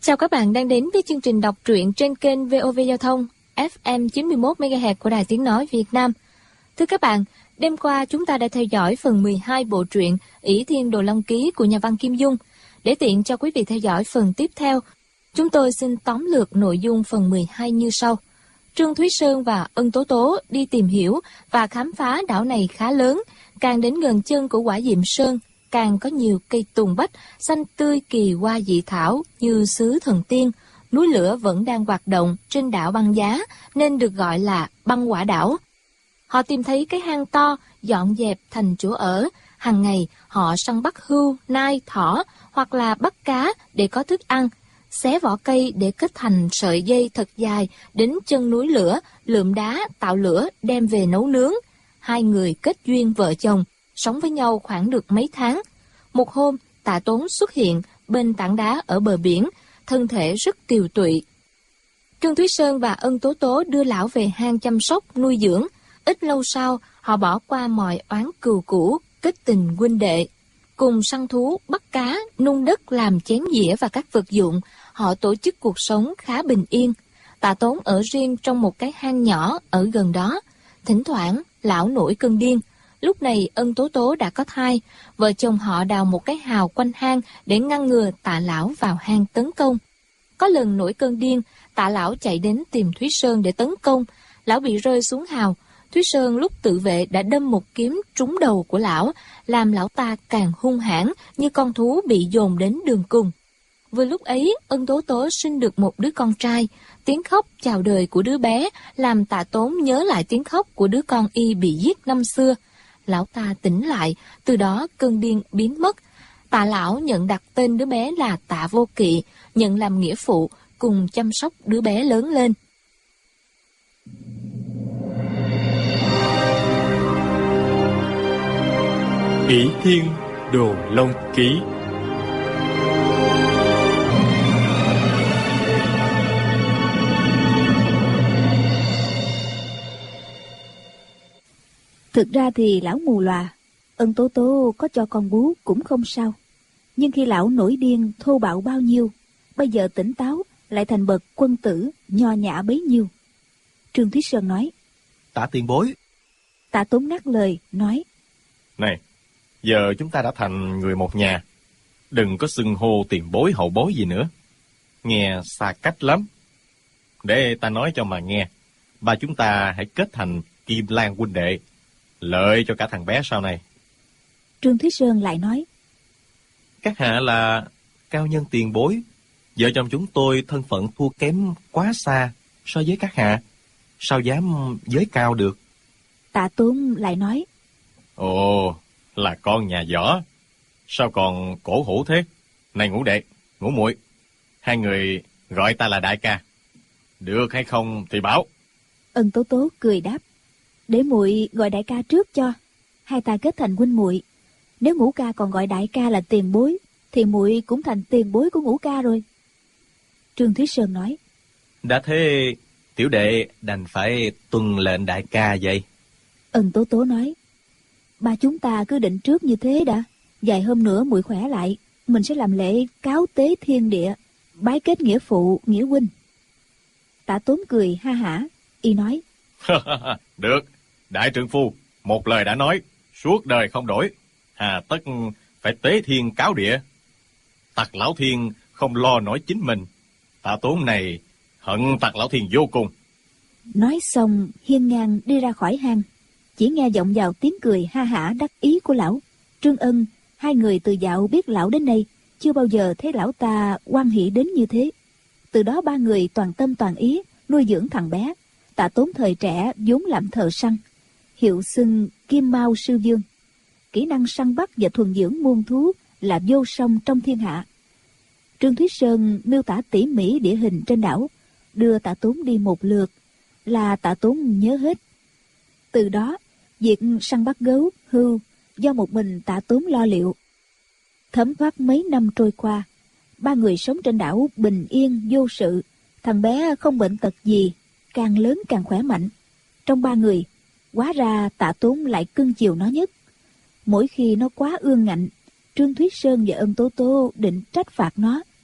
Chào các bạn đang đến với chương trình đọc truyện trên kênh VOV Giao thông FM 91 MHz của Đài Tiếng nói Việt Nam. Thưa các bạn, đêm qua chúng ta đã theo dõi phần 12 bộ truyện Ỷ Thiên Đồ Long Ký của nhà văn Kim Dung. Để tiện cho quý vị theo dõi phần tiếp theo, chúng tôi xin tóm lược nội dung phần 12 như sau. Trương Thúy Sơn và Ân Tố Tố đi tìm hiểu và khám phá đảo này khá lớn, càng đến gần chân của Quả Diệm Sơn, càng có nhiều cây tùng bách xanh tươi kỳ hoa dị thảo như xứ thần tiên. Núi lửa vẫn đang hoạt động trên đảo băng giá nên được gọi là băng quả đảo. Họ tìm thấy cái hang to, dọn dẹp thành chỗ ở. Hàng ngày họ săn bắt hươu, nai, thỏ hoặc là bắt cá để có thức ăn. Xé vỏ cây để kết thành sợi dây thật dài đến chân núi lửa, lượm đá tạo lửa đem về nấu nướng. Hai người kết duyên vợ chồng, sống với nhau khoảng được mấy tháng. Một hôm, Tạ Tốn xuất hiện bên tảng đá ở bờ biển, thân thể rất tiều tụy. Trương Thúy Sơn và Ân Tố Tố đưa lão về hang chăm sóc, nuôi dưỡng. Ít lâu sau, họ bỏ qua mọi oán cừu cũ, kết tình huynh đệ. Cùng săn thú, bắt cá, nung đất làm chén dĩa và các vật dụng, họ tổ chức cuộc sống khá bình yên. Tạ Tốn ở riêng trong một cái hang nhỏ ở gần đó. Thỉnh thoảng, lão nổi cơn điên. Lúc này Ân Tố Tố đã có thai, vợ chồng họ đào một cái hào quanh hang để ngăn ngừa Tạ lão vào hang tấn công. Có lần nổi cơn điên, Tạ lão chạy đến tìm Thúy Sơn để tấn công, lão bị rơi xuống hào. Thúy Sơn lúc tự vệ đã đâm một kiếm trúng đầu của lão, làm lão ta càng hung hãn như con thú bị dồn đến đường cùng. Vừa lúc ấy, Ân Tố Tố sinh được một đứa con trai. Tiếng khóc chào đời của đứa bé làm Tạ Tốn nhớ lại tiếng khóc của đứa con y bị giết năm xưa. Lão ta tỉnh lại, từ đó cơn điên biến mất. Tạ lão nhận đặt tên đứa bé là Tạ Vô Kỵ, nhận làm nghĩa phụ, cùng chăm sóc đứa bé lớn lên. Ỷ Thiên Đồ Long Ký. Thực ra thì lão mù lòa, Ân Tố Tố có cho con bú cũng không sao. Nhưng khi lão nổi điên thô bạo bao nhiêu, bây giờ tỉnh táo lại thành bậc quân tử nho nhã bấy nhiêu. Trương Thúy Sơn nói: Tạ tiền bối. Tạ Tốn ngắt lời nói: Này, giờ chúng ta đã thành người một nhà, đừng có xưng hô tiền bối hậu bối gì nữa, nghe xa cách lắm. Để ta nói cho mà nghe, ba chúng ta hãy kết thành Kim Lan huynh đệ, lợi cho cả thằng bé sau này. Trương Thúy Sơn lại nói: Các hạ là cao nhân tiền bối, vợ chồng chúng tôi thân phận thua kém quá xa so với các hạ, sao dám giới cao được. Tạ Tốn lại nói: Ồ, là con nhà võ, sao còn cổ hủ thế? Này ngũ đệ, ngũ muội, hai người gọi ta là đại ca, được hay không thì bảo. Ân Tố Tố cười đáp: Để muội gọi đại ca trước cho, hai ta kết thành huynh muội. Nếu Ngũ ca còn gọi đại ca là tiền bối, thì muội cũng thành tiền bối của Ngũ ca rồi. Trương Thúy Sơn nói: Đã thế, tiểu đệ đành phải tuân lệnh đại ca vậy. Ân Tố Tố nói: Ba chúng ta cứ định trước như thế đã, vài hôm nữa muội khỏe lại, mình sẽ làm lễ cáo tế thiên địa, bái kết nghĩa phụ, nghĩa huynh. Tạ Tốn cười ha hả, y nói: Được, đại trượng phu, một lời đã nói, suốt đời không đổi, hà tất phải tế thiên cáo địa. Tặc Lão Thiên không lo nổi chính mình, Tạ Tốn này hận Tặc Lão Thiên vô cùng. Nói xong hiên ngang đi ra khỏi hang, chỉ nghe vọng vào tiếng cười ha hả đắc ý của lão. Trương Ân, hai người từ dạo biết lão đến đây, chưa bao giờ thấy lão ta hoan hỷ đến như thế. Từ đó ba người toàn tâm toàn ý nuôi dưỡng thằng bé. Tạ Tốn thời trẻ vốn làm thợ săn, hiệu xưng Kim Mao Sư Vương. Kỹ năng săn bắt và thuần dưỡng muôn thú là vô song trong thiên hạ. Trương Thúy Sơn miêu tả tỉ mỉ địa hình trên đảo, đưa Tạ Tốn đi một lượt là Tạ Tốn nhớ hết. Từ đó, việc săn bắt gấu, hươu do một mình Tạ Tốn lo liệu. Thấm thoát mấy năm trôi qua, ba người sống trên đảo bình yên vô sự. Thằng bé không bệnh tật gì, càng lớn càng khỏe mạnh. Trong ba người, hóa ra Tạ Tốn lại cưng chiều nó nhất. Mỗi khi nó quá ương ngạnh, Trương Thúy Sơn và Ân Tố Tố định trách phạt nó.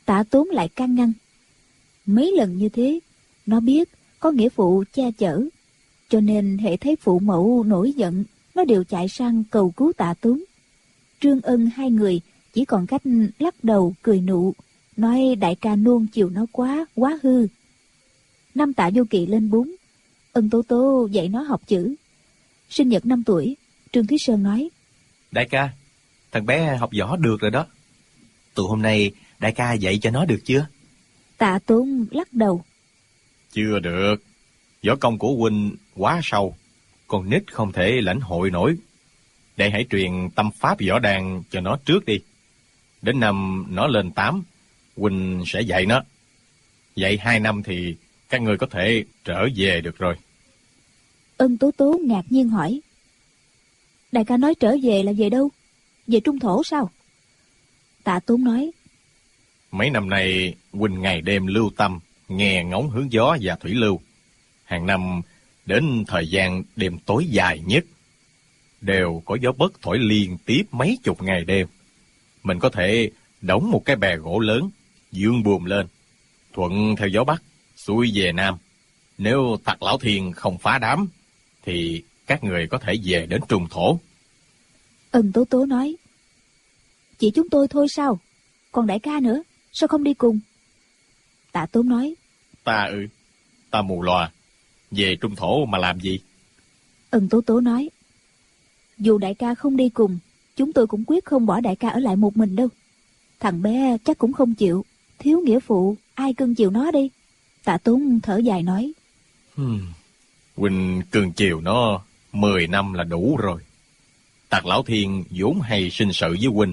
Tạ Tốn lại can ngăn. Mấy lần như thế, nó biết có nghĩa phụ che chở, cho nên hễ thấy phụ mẫu nổi giận, nó đều chạy sang cầu cứu Tạ Tốn. Trương Ân hai người chỉ còn cách lắc đầu cười nụ, nói đại ca nuông chiều nó quá hư. Năm Tạ Vô Kỵ lên 4, Ân Tố Tố dạy nó học chữ. Sinh nhật 5 tuổi, Trương Thúy Sơn nói: Đại ca, thằng bé học võ được rồi đó. Từ hôm nay đại ca dạy cho nó được chưa? Tạ Tốn lắc đầu: Chưa được. Võ công của huynh quá sâu, con nít không thể lãnh hội nổi. Để hãy truyền tâm pháp võ đàn cho nó trước đi. Đến năm nó lên 8, huynh sẽ dạy nó. Dạy 2 năm thì các ngươi có thể trở về được rồi. Ân Tố Tố ngạc nhiên hỏi: đại ca nói trở về là về đâu? Về Trung Thổ sao? Tạ Tốn nói: Mấy năm nay huynh ngày đêm lưu tâm, nghe ngóng hướng gió và thủy lưu. Hàng năm đến thời gian đêm tối dài nhất, đều có gió bất thổi liên tiếp mấy chục ngày đêm. Mình có thể đóng một cái bè gỗ lớn, dương buồm lên, thuận theo gió bắc, xuôi về nam. Nếu Tặc Lão Thiên không phá đám, thì các người có thể về đến Trung Thổ. Ân Tố Tố nói: chỉ chúng tôi thôi sao? Còn đại ca nữa, sao không đi cùng? Tạ Tốn nói: Ta mù lòa, về Trung Thổ mà làm gì? Ân Tố Tố nói: dù đại ca không đi cùng, chúng tôi cũng quyết không bỏ đại ca ở lại một mình đâu. Thằng bé chắc cũng không chịu, thiếu nghĩa phụ, ai cưng chiều nó đi. Tạ Tốn thở dài nói: huynh cưng chiều nó 10 năm là đủ rồi. Tặc Lão Thiên vốn hay sinh sự với huynh.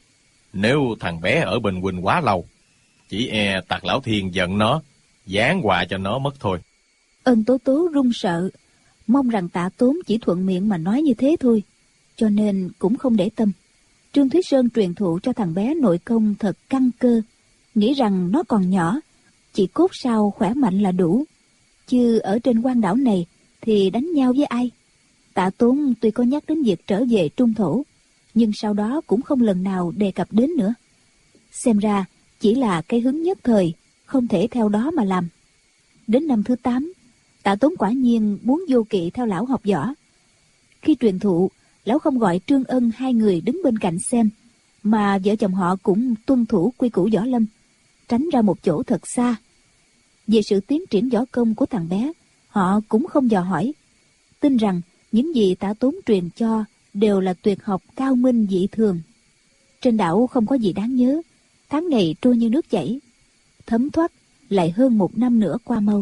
Nếu thằng bé ở bên huynh quá lâu, chỉ e Tặc Lão Thiên giận nó, giáng họa cho nó mất thôi. Ân Tố Tố run sợ, mong rằng Tạ Tốn chỉ thuận miệng mà nói như thế thôi, cho nên cũng không để tâm. Trương Thúy Sơn truyền thụ cho thằng bé nội công thật căn cơ, nghĩ rằng nó còn nhỏ, chỉ cốt sao khỏe mạnh là đủ, chứ ở trên quan đảo này thì đánh nhau với ai. Tạ Tốn tuy có nhắc đến việc trở về Trung Thổ, nhưng sau đó cũng không lần nào đề cập đến nữa. Xem ra chỉ là cái hứng nhất thời, không thể theo đó mà làm. Đến năm thứ 8, Tạ Tốn quả nhiên muốn Vô Kỵ theo lão học võ. Khi truyền thụ, lão không gọi Trương Ân hai người đứng bên cạnh xem, mà vợ chồng họ cũng tuân thủ quy củ võ lâm, tránh ra một chỗ thật xa. Về sự tiến triển võ công của thằng bé, họ cũng không dò hỏi, tin rằng những gì Tạ Tốn truyền cho đều là tuyệt học cao minh dị thường. Trên đảo không có gì đáng nhớ, tháng ngày trôi như nước chảy, thấm thoát lại hơn 1 năm nữa qua mau.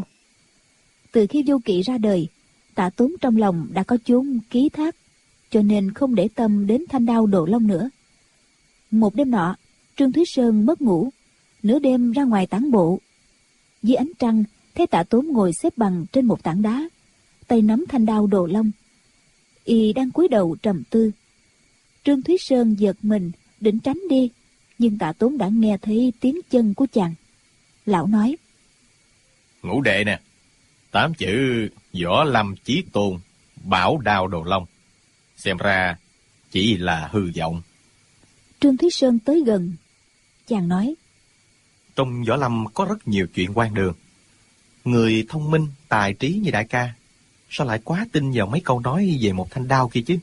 Từ khi Vô Kỵ ra đời, Tạ Tốn trong lòng đã có chốn ký thác, cho nên không để tâm đến thanh đao Đồ Long nữa. Một đêm nọ, Trương Thúy Sơn mất ngủ, nửa đêm ra ngoài tản bộ. Dưới ánh trăng, thấy Tạ Tốn ngồi xếp bằng trên một tảng đá, tay nắm thanh đao Đồ Long. Y đang cúi đầu trầm tư. Trương Thúy Sơn giật mình, định tránh đi, nhưng Tạ Tốn đã nghe thấy tiếng chân của chàng. Lão nói: Ngũ đệ nè, 8 chữ Võ Lâm Chí Tôn, bảo đao Đồ Long, xem ra chỉ là hư vọng. Trương Thúy Sơn tới gần, chàng nói: Trong võ lâm có rất nhiều chuyện quan đường. Người thông minh, tài trí như đại ca, sao lại quá tin vào mấy câu nói về một thanh đao kia chứ?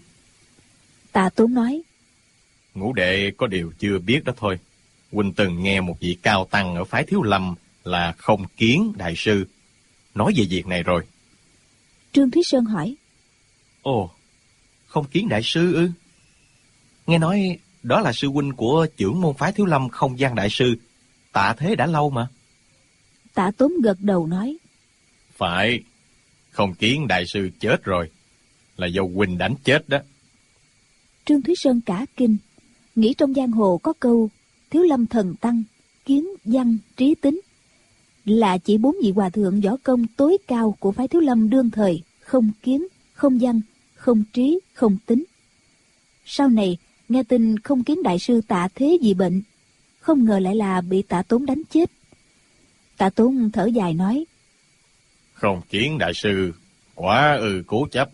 Tạ Tốn nói: Ngũ đệ có điều chưa biết đó thôi. Huynh từng nghe một vị cao tăng ở phái Thiếu Lâm là Không Kiến đại sư nói về việc này rồi. Trương Thúy Sơn hỏi: Ồ, Không Kiến đại sư ư? Nghe nói đó là sư huynh của trưởng môn phái Thiếu Lâm Không Gian đại sư Tạ Thế đã lâu mà. Tạ Tốn gật đầu nói: Phải, Không Kiến đại sư chết rồi, là do huynh đánh chết đó. Trương Thúy Sơn cả kinh, nghĩ trong giang hồ có câu Thiếu Lâm thần tăng, kiến văn trí tính, là chỉ 4 vị hòa thượng võ công tối cao của phái Thiếu Lâm đương thời: Không Kiến, Không Văn, Không Trí, Không Tính. Sau này nghe tin Không Kiến đại sư Tạ Thế bị bệnh, không ngờ lại là bị Tạ Tốn đánh chết. Tạ Tốn thở dài nói: Không Kiến đại sư quá cố chấp,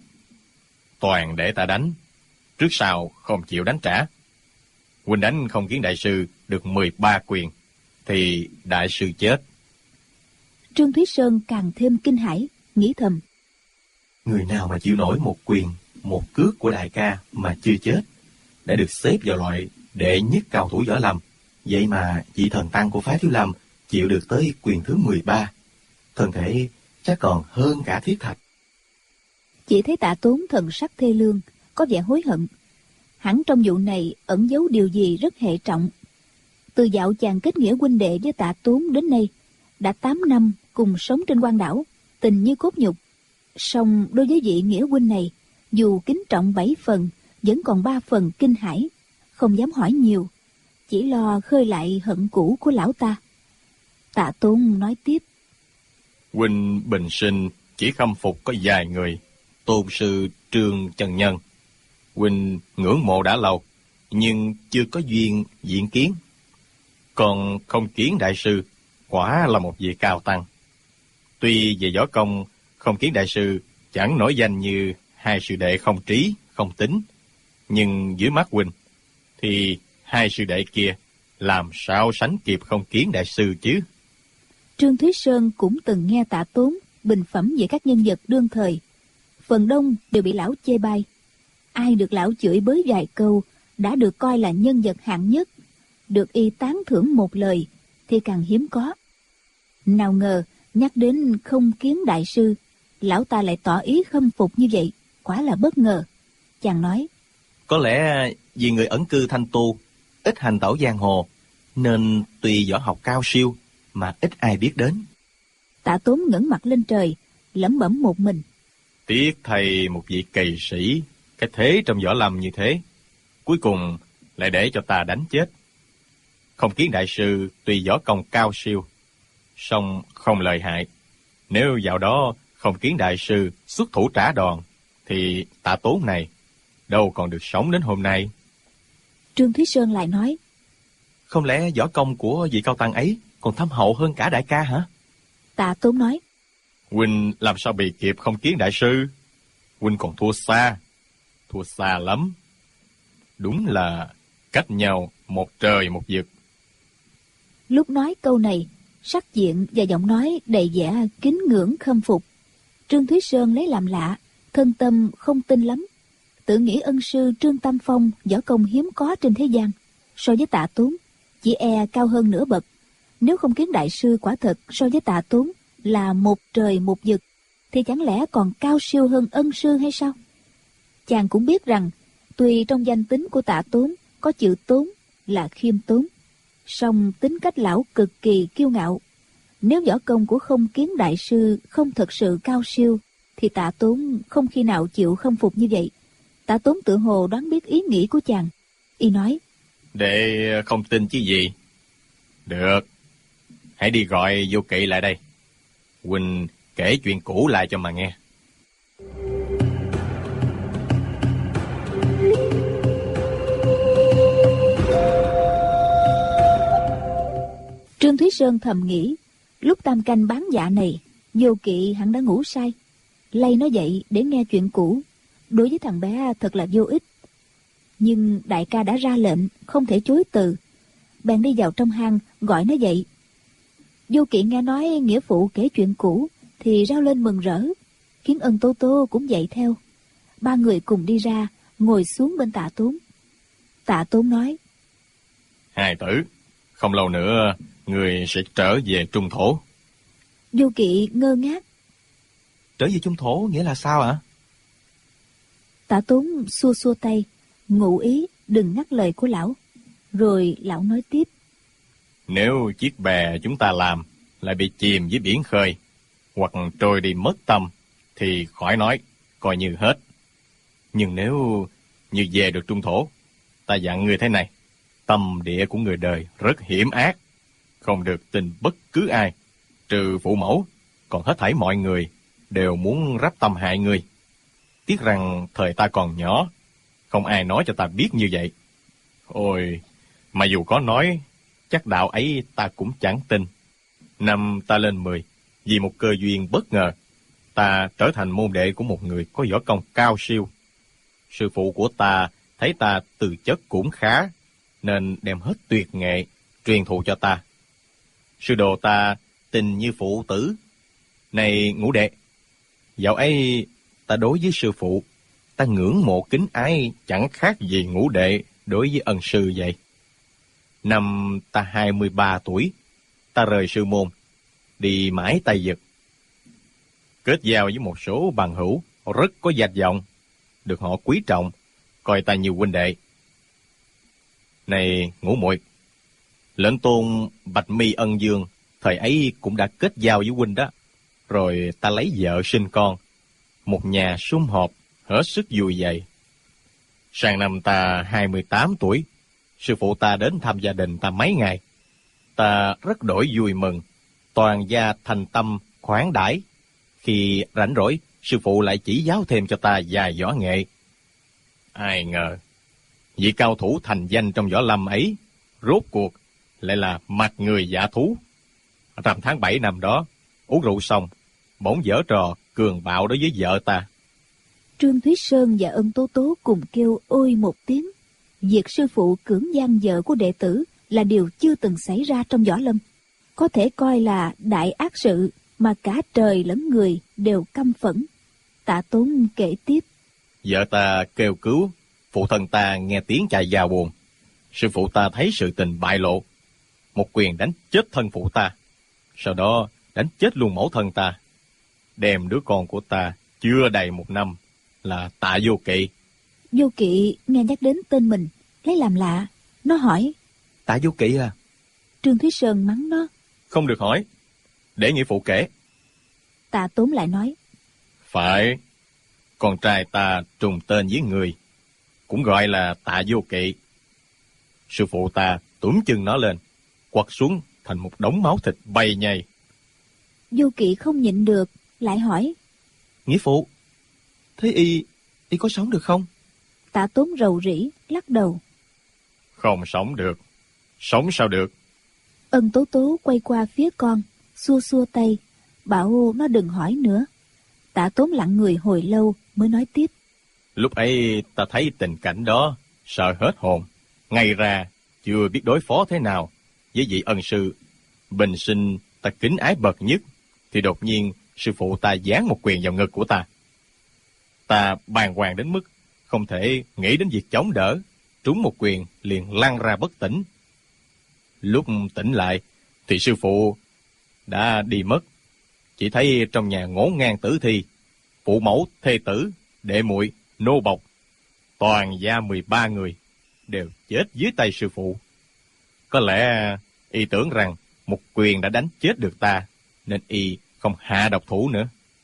toàn để ta đánh, trước sau không chịu đánh trả. Huynh đánh Không Kiến đại sư được 13 quyền, thì đại sư chết. Trương Thúy Sơn càng thêm kinh hãi, nghĩ thầm. Người nào mà chịu nổi một quyền, một cước của đại ca mà chưa chết, đã được xếp vào loại đệ nhất cao thủ võ lâm. Vậy mà vị thần tăng của phái Thiếu Lâm chịu được tới quyền thứ 13. Thân thể chắc còn hơn cả thiết thạch. Chỉ thấy Tạ Tốn thần sắc thê lương, có vẻ hối hận. Hẳn trong vụ này ẩn giấu điều gì rất hệ trọng. Từ dạo chàng kết nghĩa huynh đệ với Tạ Tốn đến nay, đã 8 năm cùng sống trên quan đảo, tình như cốt nhục. Song đối với vị nghĩa huynh này, dù kính trọng 7 phần, vẫn còn 3 phần kinh hãi, không dám hỏi nhiều, chỉ lo khơi lại hận cũ của lão ta. Tạ Tốn nói tiếp. Huynh bình sinh chỉ khâm phục có vài người. Tôn sư Trương Chân Nhân, huynh ngưỡng mộ đã lâu, nhưng chưa có duyên diện kiến. Còn Không Kiến đại sư quả là một vị cao tăng. Tuy về võ công, Không Kiến đại sư chẳng nổi danh như hai sư đệ Không Trí, Không Tính, nhưng dưới mắt huynh thì hai sư đệ kia làm sao sánh kịp Không Kiến đại sư chứ? Trương Thúy Sơn cũng từng nghe Tạ Tốn bình phẩm về các nhân vật đương thời. Phần đông đều bị lão chê bai. Ai được lão chửi bới vài câu đã được coi là nhân vật hạng nhất, được y tán thưởng một lời thì càng hiếm có. Nào ngờ nhắc đến Không Kiến đại sư, lão ta lại tỏ ý khâm phục như vậy, quả là bất ngờ. Chàng nói. Có lẽ vì người ẩn cư thanh tu, ít hành tẩu giang hồ, nên tuy võ học cao siêu mà ít ai biết đến. Tạ Tốn ngẩng mặt lên trời, lẩm bẩm một mình. Tiếc thay một vị kỳ sĩ, cái thế trong võ lâm như thế, cuối cùng lại để cho ta đánh chết. Không Kiến đại sư tuy võ công cao siêu, song không lợi hại. Nếu vào đó Không Kiến đại sư xuất thủ trả đòn, thì Tạ Tốn này đâu còn được sống đến hôm nay. Trương Thúy Sơn lại nói. Không lẽ võ công của vị cao tăng ấy còn thâm hậu hơn cả đại ca hả? Tạ Tốn nói. Huynh làm sao bị kịp Không Kiến đại sư? Huynh còn thua xa lắm. Đúng là cách nhau một trời một vực. Lúc nói câu này, sắc diện và giọng nói đầy vẻ kính ngưỡng khâm phục. Trương Thúy Sơn lấy làm lạ, thân tâm không tin lắm, tự nghĩ ân sư Trương Tam Phong võ công hiếm có trên thế gian, so với Tạ Tốn chỉ e cao hơn nửa bậc. Nếu Không Kiến đại sư quả thật so với Tạ Tốn là một trời một vực, thì chẳng lẽ còn cao siêu hơn ân sư hay sao? Chàng cũng biết rằng tuy trong danh tính của Tạ Tốn có chữ Tốn là khiêm tốn, song tính cách lão cực kỳ kiêu ngạo. Nếu võ công của Không Kiến đại sư không thật sự cao siêu, thì Tạ Tốn không khi nào chịu khâm phục như vậy. Tạ Tốn tự hồ đoán biết ý nghĩ của chàng, y nói. Để không tin chứ gì. Được, hãy đi gọi Vô Kỵ lại đây. Huynh kể chuyện cũ lại cho mà nghe. Trương Thúy Sơn thầm nghĩ, lúc tam canh bán dạ này, Vô Kỵ hẳn đã ngủ say. Lay nó dậy để nghe chuyện cũ, đối với thằng bé thật là vô ích. Nhưng đại ca đã ra lệnh, không thể chối từ. Bèn đi vào trong hang gọi nó dậy. Vô Kỵ nghe nói nghĩa phụ kể chuyện cũ thì rao lên mừng rỡ. Kiến Ân Tô Tô cũng dậy theo. Ba người cùng đi ra, ngồi xuống bên Tạ Tốn. Tạ Tốn nói. Hài tử, không lâu nữa người sẽ trở về Trung Thổ. Vô Kỵ ngơ ngác. Trở về Trung Thổ nghĩa là sao ạ? Tạ Tốn xua xua tay, ngụ ý đừng ngắt lời của lão. Rồi lão nói tiếp. Nếu chiếc bè chúng ta làm lại bị chìm dưới biển khơi, hoặc trôi đi mất tâm, thì khỏi nói, coi như hết. Nhưng nếu như về được Trung Thổ, ta dặn người thế này, tâm địa của người đời rất hiểm ác, không được tin bất cứ ai, trừ phụ mẫu, còn hết thảy mọi người đều muốn rắp tâm hại người. Tiếc rằng thời ta còn nhỏ, không ai nói cho ta biết như vậy. Ôi, mà dù có nói, chắc đạo ấy ta cũng chẳng tin. Năm ta lên 10, vì một cơ duyên bất ngờ, ta trở thành môn đệ của một người có võ công cao siêu. Sư phụ của ta thấy ta từ chất cũng khá, nên đem hết tuyệt nghệ truyền thụ cho ta. Sư đồ ta tình như phụ tử. Này Ngũ đệ, dạo ấy ta đối với sư phụ, ta ngưỡng mộ kính ái chẳng khác gì Ngũ đệ đối với ân sư vậy. Năm ta 23 tuổi, ta rời sư môn, đi mãi Tây Vực. Kết giao với một số bằng hữu rất có danh vọng, được họ quý trọng, coi ta như huynh đệ. Này Ngũ muội, lệnh tôn Bạch Mi Ân Dương thời ấy cũng đã kết giao với huynh đó. Rồi ta lấy vợ sinh con, một nhà sum họp, hết sức vui vậy. Sang năm ta 28 tuổi, sư phụ ta đến thăm gia đình ta mấy ngày. Ta rất đổi vui mừng, toàn gia thành tâm khoản đãi. Khi rảnh rỗi, sư phụ lại chỉ giáo thêm cho ta vài võ nghệ. Ai ngờ, vị cao thủ thành danh trong võ lâm ấy, rốt cuộc lại là mặt người dạ thú. Rằm tháng 7 năm đó, uống rượu xong, bỗng giở trò cường bạo đối với vợ ta. Trương Thúy Sơn và Ân Tố Tố cùng kêu ôi một tiếng. Việc sư phụ cưỡng gian vợ của đệ tử là điều chưa từng xảy ra trong võ lâm, có thể coi là đại ác sự mà cả trời lẫn người đều căm phẫn. Tạ Tốn kể tiếp. Vợ ta kêu cứu, phụ thân ta nghe tiếng chạy vào buồn. Sư phụ ta thấy sự tình bại lộ, một quyền đánh chết thân phụ ta, sau đó đánh chết luôn mẫu thân ta, đem đứa con của ta chưa đầy 1 năm là Tạ Vô Kỵ. Vô Kỵ nghe nhắc đến tên mình, lấy làm lạ. Nó hỏi: Tạ Vô Kỵ à? Trương Thúy Sơn mắng nó: Không được hỏi, để nghĩa phụ kể. Tạ Tốn lại nói: Phải, con trai ta trùng tên với người, cũng gọi là Tạ Vô Kỵ. Sư phụ ta túm chân nó lên, quật xuống thành một đống máu thịt bay nhầy. Vô Kỵ không nhịn được, lại hỏi: Nghĩa phụ, thế y có sống được không? Tạ Tốn rầu rĩ lắc đầu: Không sống được. Sống sao được? Ân Tố Tố quay qua phía con, xua xua tay, bảo nó đừng hỏi nữa. Tạ Tốn lặng người hồi lâu mới nói tiếp: Lúc ấy ta thấy tình cảnh đó, sợ hết hồn. Ngay ra chưa biết đối phó thế nào với vị ân sư bình sinh ta kính ái bậc nhất, thì đột nhiên sư phụ ta giáng một quyền vào ngực của ta. Ta bàng hoàng đến mức không thể nghĩ đến việc chống đỡ, trúng một quyền liền lăn ra bất tỉnh. Lúc tỉnh lại thì sư phụ đã đi mất, chỉ thấy trong nhà ngổn ngang tử thi, phụ mẫu, thê tử, đệ muội, nô bộc, toàn gia 13 người đều chết dưới tay sư phụ. Có lẽ y tưởng rằng một quyền đã đánh chết được ta, nên y không hạ độc thủ nữa.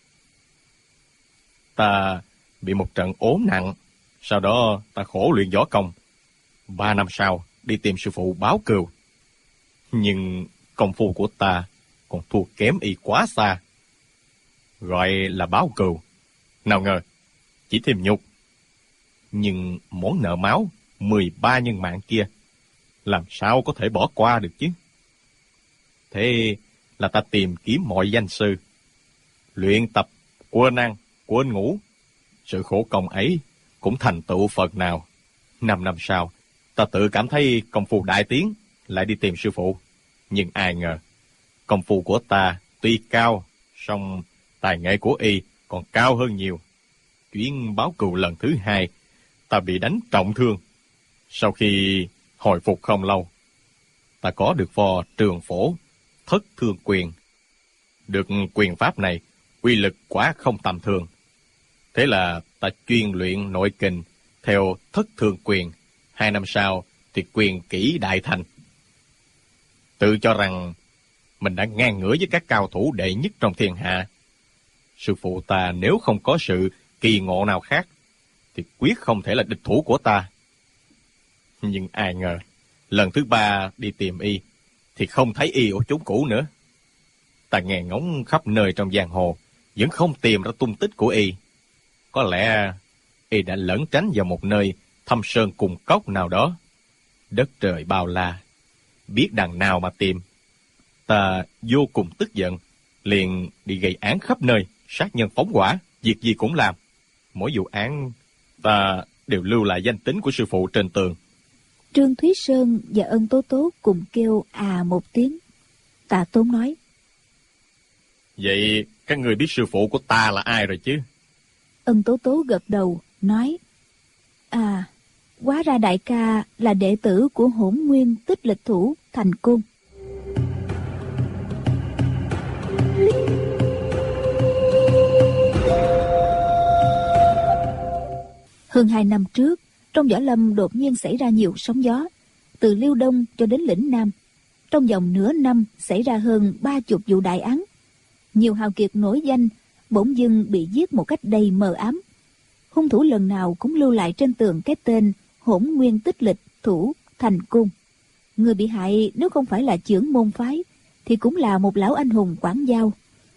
Ta bị một trận ốm nặng, sau đó ta khổ luyện võ công. 3 năm sau đi tìm sư phụ báo cừu, nhưng công phu của ta còn thua kém y quá xa. Gọi là báo cừu, nào ngờ chỉ thêm nhục. Nhưng món nợ máu 13 nhân mạng kia làm sao có thể bỏ qua được chứ? Thế là ta tìm kiếm mọi danh sư, luyện tập quên ăn, quên ngủ. Sự khổ công ấy cũng thành tựu phần nào. 5 năm sau, ta tự cảm thấy công phu đại tiến, lại đi tìm sư phụ. Nhưng ai ngờ, công phu của ta tuy cao, song tài nghệ của y còn cao hơn nhiều. Chuyến báo cừu lần thứ 2, ta bị đánh trọng thương. Sau khi hồi phục không lâu, ta có được vò Trường Phổ Thất Thương Quyền. Được quyền pháp này, uy lực quả không tầm thường. Thế là ta chuyên luyện nội kình theo Thất Thương Quyền. 2 năm sau thì quyền kỹ đại thành. Tự cho rằng mình đã ngang ngửa với các cao thủ đệ nhất trong thiên hạ. Sư phụ ta nếu không có sự kỳ ngộ nào khác thì quyết không thể là địch thủ của ta. Nhưng ai ngờ, lần thứ 3 đi tìm y thì không thấy y ở chốn cũ nữa. Ta nghe ngóng khắp nơi trong giang hồ, vẫn không tìm ra tung tích của y. Có lẽ y đã lẩn tránh vào một nơi thâm sơn cùng cốc nào đó. Đất trời bao la, biết đằng nào mà tìm. Ta vô cùng tức giận, liền đi gây án khắp nơi, sát nhân phóng hỏa, việc gì cũng làm. Mỗi vụ án ta đều lưu lại danh tính của sư phụ trên tường. Trương Thúy Sơn và Ân Tố Tố cùng kêu à một tiếng. Tạ Tốn nói. Vậy các người biết sư phụ của ta là ai rồi chứ? Ân Tố Tố gật đầu, nói. À, hóa ra đại ca là đệ tử của Hỗn Nguyên Tích Lịch Thủ Thành Côn. Hơn 2 năm trước, trong võ lâm đột nhiên xảy ra nhiều sóng gió, từ Liêu Đông cho đến lĩnh Nam. Trong vòng nửa năm xảy ra hơn 30 vụ đại án. Nhiều hào kiệt nổi danh bỗng dưng bị giết một cách đầy mờ ám. Hung thủ lần nào cũng lưu lại trên tường cái tên Hỗn Nguyên Tích Lịch Thủ Thành Côn. Người bị hại nếu không phải là chưởng môn phái thì cũng là một lão anh hùng quảng giao.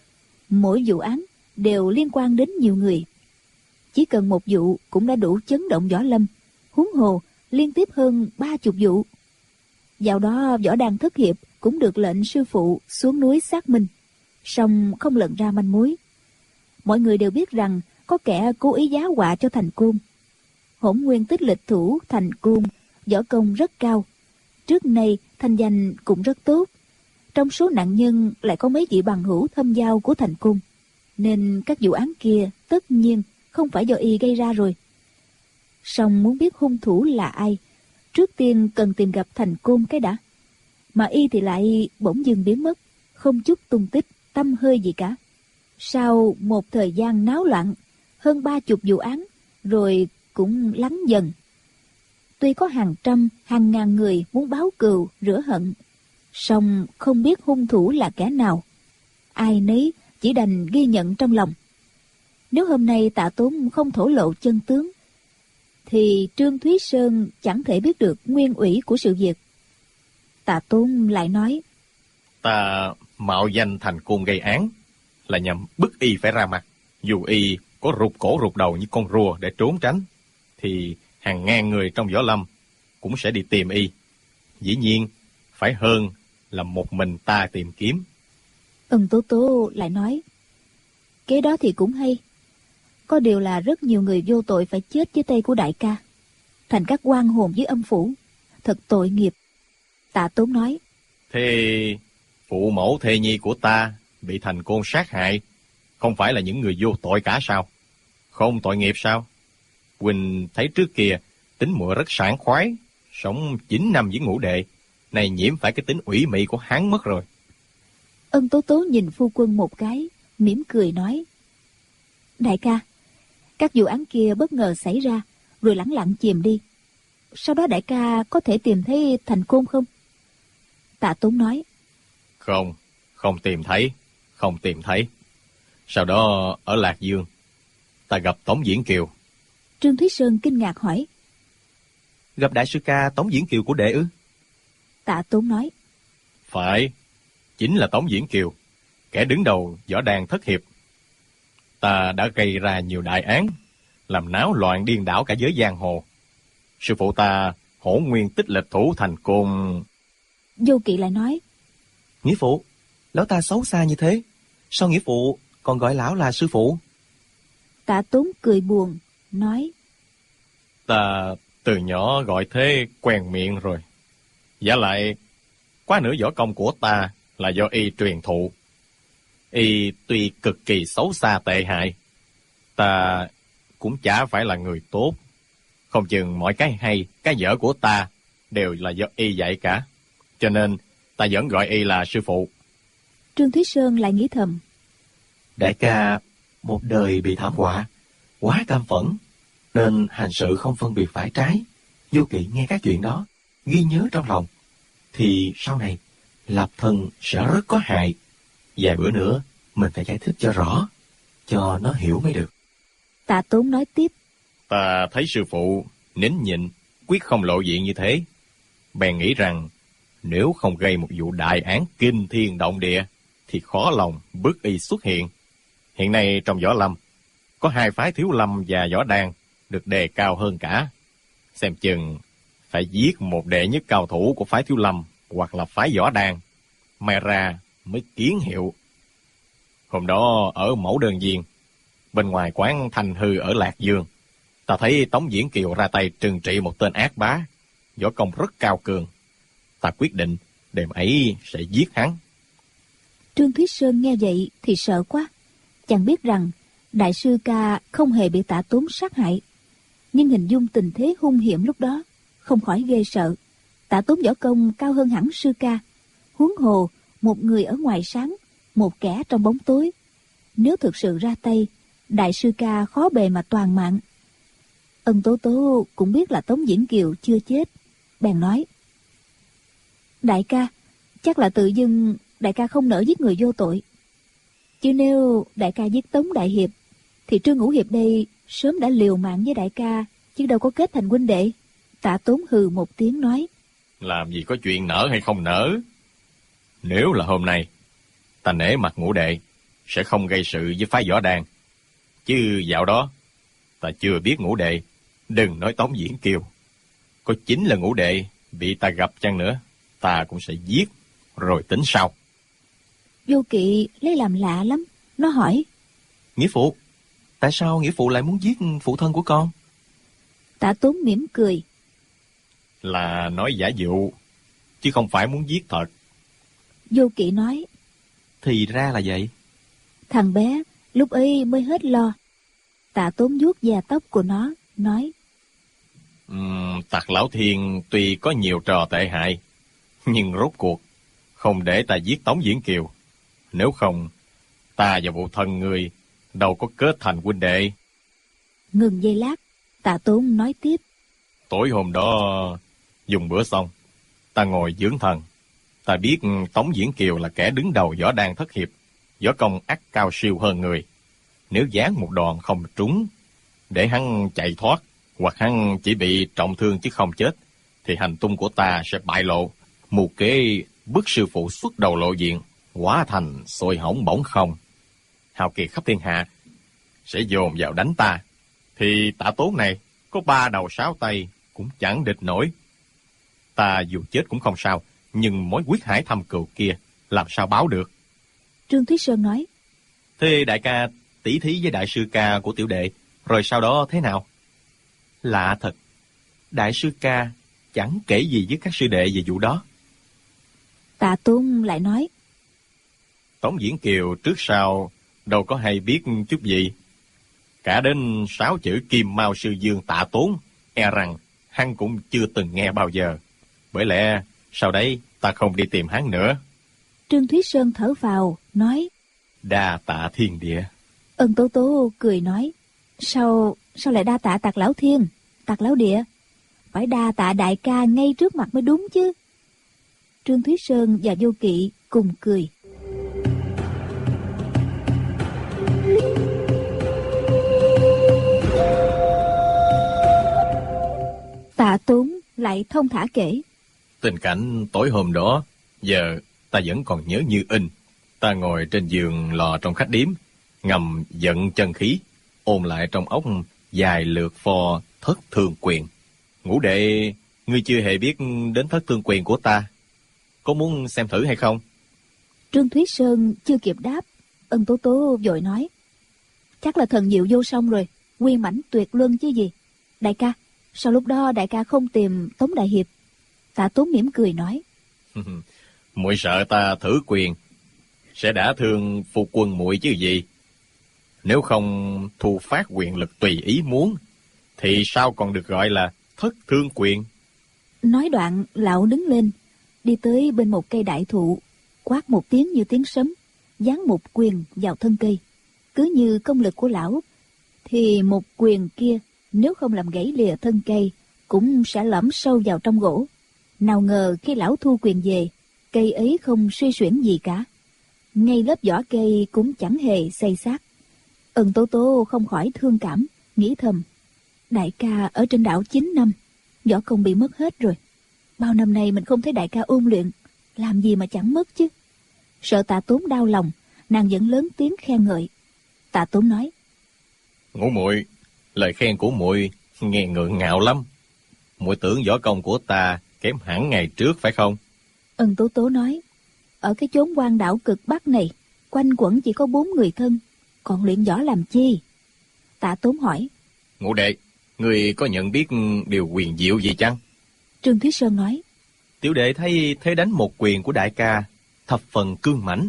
Mỗi vụ án đều liên quan đến nhiều người. Chỉ cần một vụ cũng đã đủ chấn động võ lâm, huống hồ liên tiếp hơn 30 vụ. Dạo đó Võ Đăng thất hiệp cũng được lệnh sư phụ xuống núi xác minh, song không lần ra manh mối. Mọi người đều biết rằng có kẻ cố ý giá họa cho Thành Côn. Hỗn Nguyên Tích Lịch Thủ Thành Côn võ công rất cao, trước nay thanh danh cũng rất tốt. Trong số nạn nhân lại có mấy vị bằng hữu thâm giao của Thành Côn, nên các vụ án kia tất nhiên không phải do y gây ra rồi. Song muốn biết hung thủ là ai, trước tiên cần tìm gặp Thành Côn cái đã. Mà y thì lại bỗng dưng biến mất, không chút tung tích, tăm hơi gì cả. Sau một thời gian náo loạn, hơn 30 vụ án, rồi cũng lắng dần. Tuy có hàng trăm, hàng ngàn người muốn báo cừu, rửa hận, song không biết hung thủ là kẻ nào. Ai nấy chỉ đành ghi nhận trong lòng. Nếu hôm nay Tạ Tốn không thổ lộ chân tướng, thì Trương Thúy Sơn chẳng thể biết được nguyên ủy của sự việc. Tạ Tốn lại nói. Ta mạo danh Thành Côn gây án là nhằm bức y phải ra mặt. Dù y có rụt cổ rụt đầu như con rùa để trốn tránh, thì hàng ngàn người trong võ lâm cũng sẽ đi tìm y. Dĩ nhiên phải hơn là một mình ta tìm kiếm. Ân Tố Tố lại nói. Kế đó thì cũng hay. Có điều là rất nhiều người vô tội phải chết dưới tay của đại ca, thành các oan hồn dưới âm phủ. Thật tội nghiệp. Tạ Tốn nói. Thế phụ mẫu thê nhi của ta bị Thành Côn sát hại, không phải là những người vô tội cả sao? Không tội nghiệp sao? Huynh thấy trước kia tính muội rất sảng khoái, sống 9 năm với Ngũ Đệ, này nhiễm phải cái tính ủy mị của hắn mất rồi. Ân Tố Tố nhìn phu quân một cái, mỉm cười nói. Đại ca, các vụ án kia bất ngờ xảy ra, rồi lẳng lặng chìm đi. Sau đó đại ca có thể tìm thấy Thành Côn không? Tạ Tốn nói. Không tìm thấy. Sau đó ở Lạc Dương, ta gặp Tống Diễn Kiều. Trương Thúy Sơn kinh ngạc hỏi. Gặp đại sư ca Tống Diễn Kiều của đệ ư? Tạ Tốn nói. Phải, chính là Tống Diễn Kiều, kẻ đứng đầu võ đàn thất hiệp. Ta đã gây ra nhiều đại án, làm náo loạn điên đảo cả giới giang hồ. Sư phụ ta Hỗn Nguyên Tích Lịch Thủ Thành Côn. Vô Kỵ lại nói. Nghĩa phụ, lão ta xấu xa như thế, sao nghĩa phụ còn gọi lão là sư phụ? Tạ Tốn cười buồn, nói. Ta từ nhỏ gọi thế quen miệng rồi. Giả lại, quá nửa võ công của ta là do y truyền thụ. Y tuy cực kỳ xấu xa tệ hại, ta cũng chả phải là người tốt. Không chừng mọi cái hay, cái dở của ta đều là do y dạy cả. Cho nên ta vẫn gọi y là sư phụ. Trương Thúy Sơn lại nghĩ thầm. Đại ca một đời bị thảm họa, quá cam phẫn, nên hành sự không phân biệt phải trái. Vô Kỵ nghe các chuyện đó, ghi nhớ trong lòng, thì sau này lập thân sẽ rất có hại. Vài bữa nữa mình phải giải thích cho rõ, cho nó hiểu mới được. Tạ Tốn nói tiếp. Ta thấy sư phụ nín nhịn, quyết không lộ diện như thế, bèn nghĩ rằng nếu không gây một vụ đại án kinh thiên động địa thì khó lòng bức y xuất hiện. Hiện nay trong võ lâm có 2 phái Thiếu Lâm và Võ Đan được đề cao hơn cả. Xem chừng phải giết một đệ nhất cao thủ của phái Thiếu Lâm hoặc là phái Võ Đan, may ra mới kiến hiệu. Hôm đó ở Mẫu Đơn Viên, bên ngoài quán Thành Hư ở Lạc Dương, ta thấy Tống Diễn Kiều ra tay trừng trị một tên ác bá, võ công rất cao cường. Ta quyết định đêm ấy sẽ giết hắn. Trương Thúy Sơn nghe vậy thì sợ quá. Chàng biết rằng đại sư ca không hề bị Tạ Tốn sát hại, nhưng hình dung tình thế hung hiểm lúc đó không khỏi ghê sợ. Tạ Tốn võ công cao hơn hẳn sư ca, huống hồ một người ở ngoài sáng, một kẻ trong bóng tối. Nếu thực sự ra tay, đại sư ca khó bề mà toàn mạng. Ân Tố Tố cũng biết là Tống Diễn Kiều chưa chết, bèn nói: đại ca, chắc là tự dưng đại ca không nỡ giết người vô tội. Chứ nếu đại ca giết Tống đại hiệp, thì Trương Ngũ hiệp đây sớm đã liều mạng với đại ca, chứ đâu có kết thành huynh đệ. Tạ Tốn hừ một tiếng nói: làm gì có chuyện nỡ hay không nỡ. Nếu là hôm nay, ta nể mặt Ngũ đệ, sẽ không gây sự với phái Võ Đàn. Chứ dạo đó, ta chưa biết Ngũ đệ, đừng nói Tống Diễn Kiều. Có chính là Ngũ đệ bị ta gặp chăng nữa, ta cũng sẽ giết, rồi tính sau. Vô Kỵ lấy làm lạ lắm, nó hỏi: Nghĩa phụ, tại sao nghĩa phụ lại muốn giết phụ thân của con? Tạ Tốn mỉm cười: Là nói giả dụ, chứ không phải muốn giết thật. Vô Kỵ nói: Thì ra là vậy. thằng bé lúc ấy mới hết lo. Tạ Tốn vuốt da tóc của nó, nói: Tặc Lão Thiên tuy có nhiều trò tệ hại, nhưng rốt cuộc không để ta giết Tống Diễn Kiều. Nếu không, ta và phụ thân người đâu có kết thành huynh đệ. Ngừng giây lát, Tạ Tốn nói tiếp: Tối hôm đó dùng bữa xong, ta ngồi dưỡng thần. Ta biết Tống Diễn Kiều là kẻ đứng đầu Võ Đàn thất hiệp, võ công ắt cao siêu hơn người. Nếu giáng một đòn không trúng, để hắn chạy thoát, hoặc hắn chỉ bị trọng thương chứ không chết, thì hành tung của ta sẽ bại lộ. Mưu kế bức sư phụ xuất đầu lộ diện, hóa thành sôi hỏng bỏng không. Hào kiệt khắp thiên hạ sẽ dồn vào đánh ta, thì Tạ Tốn này có 3 đầu 6 tay cũng chẳng địch nổi. Ta dù chết cũng không sao, nhưng mối quyết hải thâm cừu kia làm sao báo được. Trương Thúy Sơn nói: Thế đại ca tỷ thí với đại sư ca của tiểu đệ, rồi sau đó thế nào? Lạ thật, đại sư ca chẳng kể gì với các sư đệ về vụ đó. Tạ Tốn lại nói: Tống Diễn Kiều trước sau đâu có hay biết chút gì. Cả đến 6 chữ Kim Mao Sư Dương Tạ Tốn, e rằng hắn cũng chưa từng nghe bao giờ. Bởi lẽ sau đấy ta không đi tìm hắn nữa. Trương Thúy Sơn thở phào, nói: Đa tạ thiên địa. Ân Tố Tố cười nói: Sao lại đa tạ Tạc Lão Thiên, Tạc Lão Địa? Phải đa tạ đại ca ngay trước mặt mới đúng chứ. Trương Thúy Sơn và Vô Kỵ cùng cười. Tạ Tốn lại thông thả kể: Tình cảnh tối hôm đó, giờ ta vẫn còn nhớ như in. Ta ngồi trên giường lò trong khách điếm, ngầm giận chân khí, ôn lại trong óc vài lượt pho Thất Thương Quyền. Ngũ đệ, ngươi chưa hề biết đến Thất Thương Quyền của ta, có muốn xem thử hay không? Trương Thúy Sơn chưa kịp đáp, Ân Tố Tố vội nói: Chắc là thần diệu vô song rồi, quy mãnh tuyệt luân chứ gì. Đại ca, sao lúc đó đại ca không tìm Tống đại hiệp? Tạ Tốn mỉm cười nói: Muội sợ ta thử quyền sẽ đả thương phu quân muội chứ gì. Nếu không thu phát quyền lực tùy ý muốn, thì sao còn được gọi là Thất Thương Quyền? Nói đoạn, lão đứng lên, đi tới bên một cây đại thụ, quát một tiếng như tiếng sấm, giáng một quyền vào thân cây. Cứ như công lực của lão, thì một quyền kia nếu không làm gãy lìa thân cây, cũng sẽ lõm sâu vào trong gỗ. Nào ngờ khi lão thu quyền về, cây ấy không suy xuyển gì cả, ngay lớp vỏ cây cũng chẳng hề xây xác. Ân Tố Tố không khỏi thương cảm, nghĩ thầm: đại ca ở trên đảo 9 năm, võ công bị mất hết rồi. Bao năm nay mình không thấy đại ca ôn luyện, làm gì mà chẳng mất chứ. Sợ Tạ Tốn đau lòng, nàng vẫn lớn tiếng khen ngợi. Tạ Tốn nói: Ngũ muội, lời khen của muội nghe ngượng ngạo lắm. Muội tưởng võ công của ta kém hẳn ngày trước phải không? Ân Tố Tố nói: ở cái chốn quan đảo cực Bắc này, quanh quẩn chỉ có 4 người thân, còn luyện võ làm chi? Tạ Tốn hỏi: Ngũ đệ, ngươi có nhận biết điều quyền diệu gì chăng? Trương Thúy Sơn nói: Tiểu đệ thấy thế đánh một quyền của đại ca thập phần cương mãnh,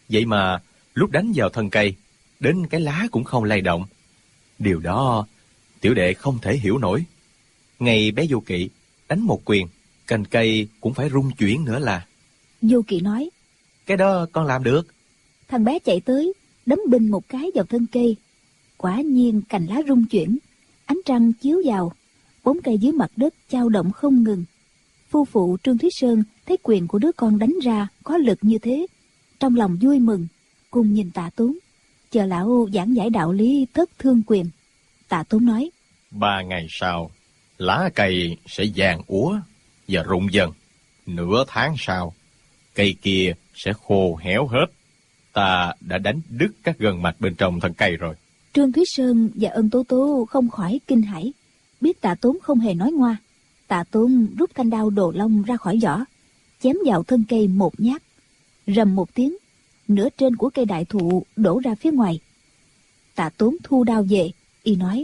Vậy mà lúc đánh vào thân cây, đến cái lá cũng không lay động. Điều đó tiểu đệ không thể hiểu nổi. Ngay bé Vô Kỵ đánh một quyền, cành cây cũng phải rung chuyển nữa là. Vô Kỵ nói, Cái đó con làm được. thằng bé chạy tới, đấm binh một cái vào thân cây. Quả nhiên cành lá rung chuyển, ánh trăng chiếu vào, bóng cây dưới mặt đất chao động không ngừng. Phu phụ Trương Thúy Sơn thấy quyền của đứa con đánh ra có lực như thế, trong lòng vui mừng, cùng nhìn Tạ Tốn, chờ lão giảng giải đạo lý thất thương quyền. Tạ Tốn nói, 3 ngày sau, lá cây sẽ vàng úa và rụng dần. Nửa tháng sau, cây kia sẽ khô héo hết. Ta đã đánh đứt các gân mạch bên trong thân cây rồi. Trương Thúy Sơn và Ân Tố Tố không khỏi kinh hãi, biết Tạ Tốn không hề nói ngoa. Tạ Tốn rút thanh đao Đồ Long ra khỏi vỏ, chém vào thân cây một nhát. Rầm một tiếng, nửa trên của cây đại thụ đổ ra phía ngoài. Tạ Tốn thu đao về, y nói,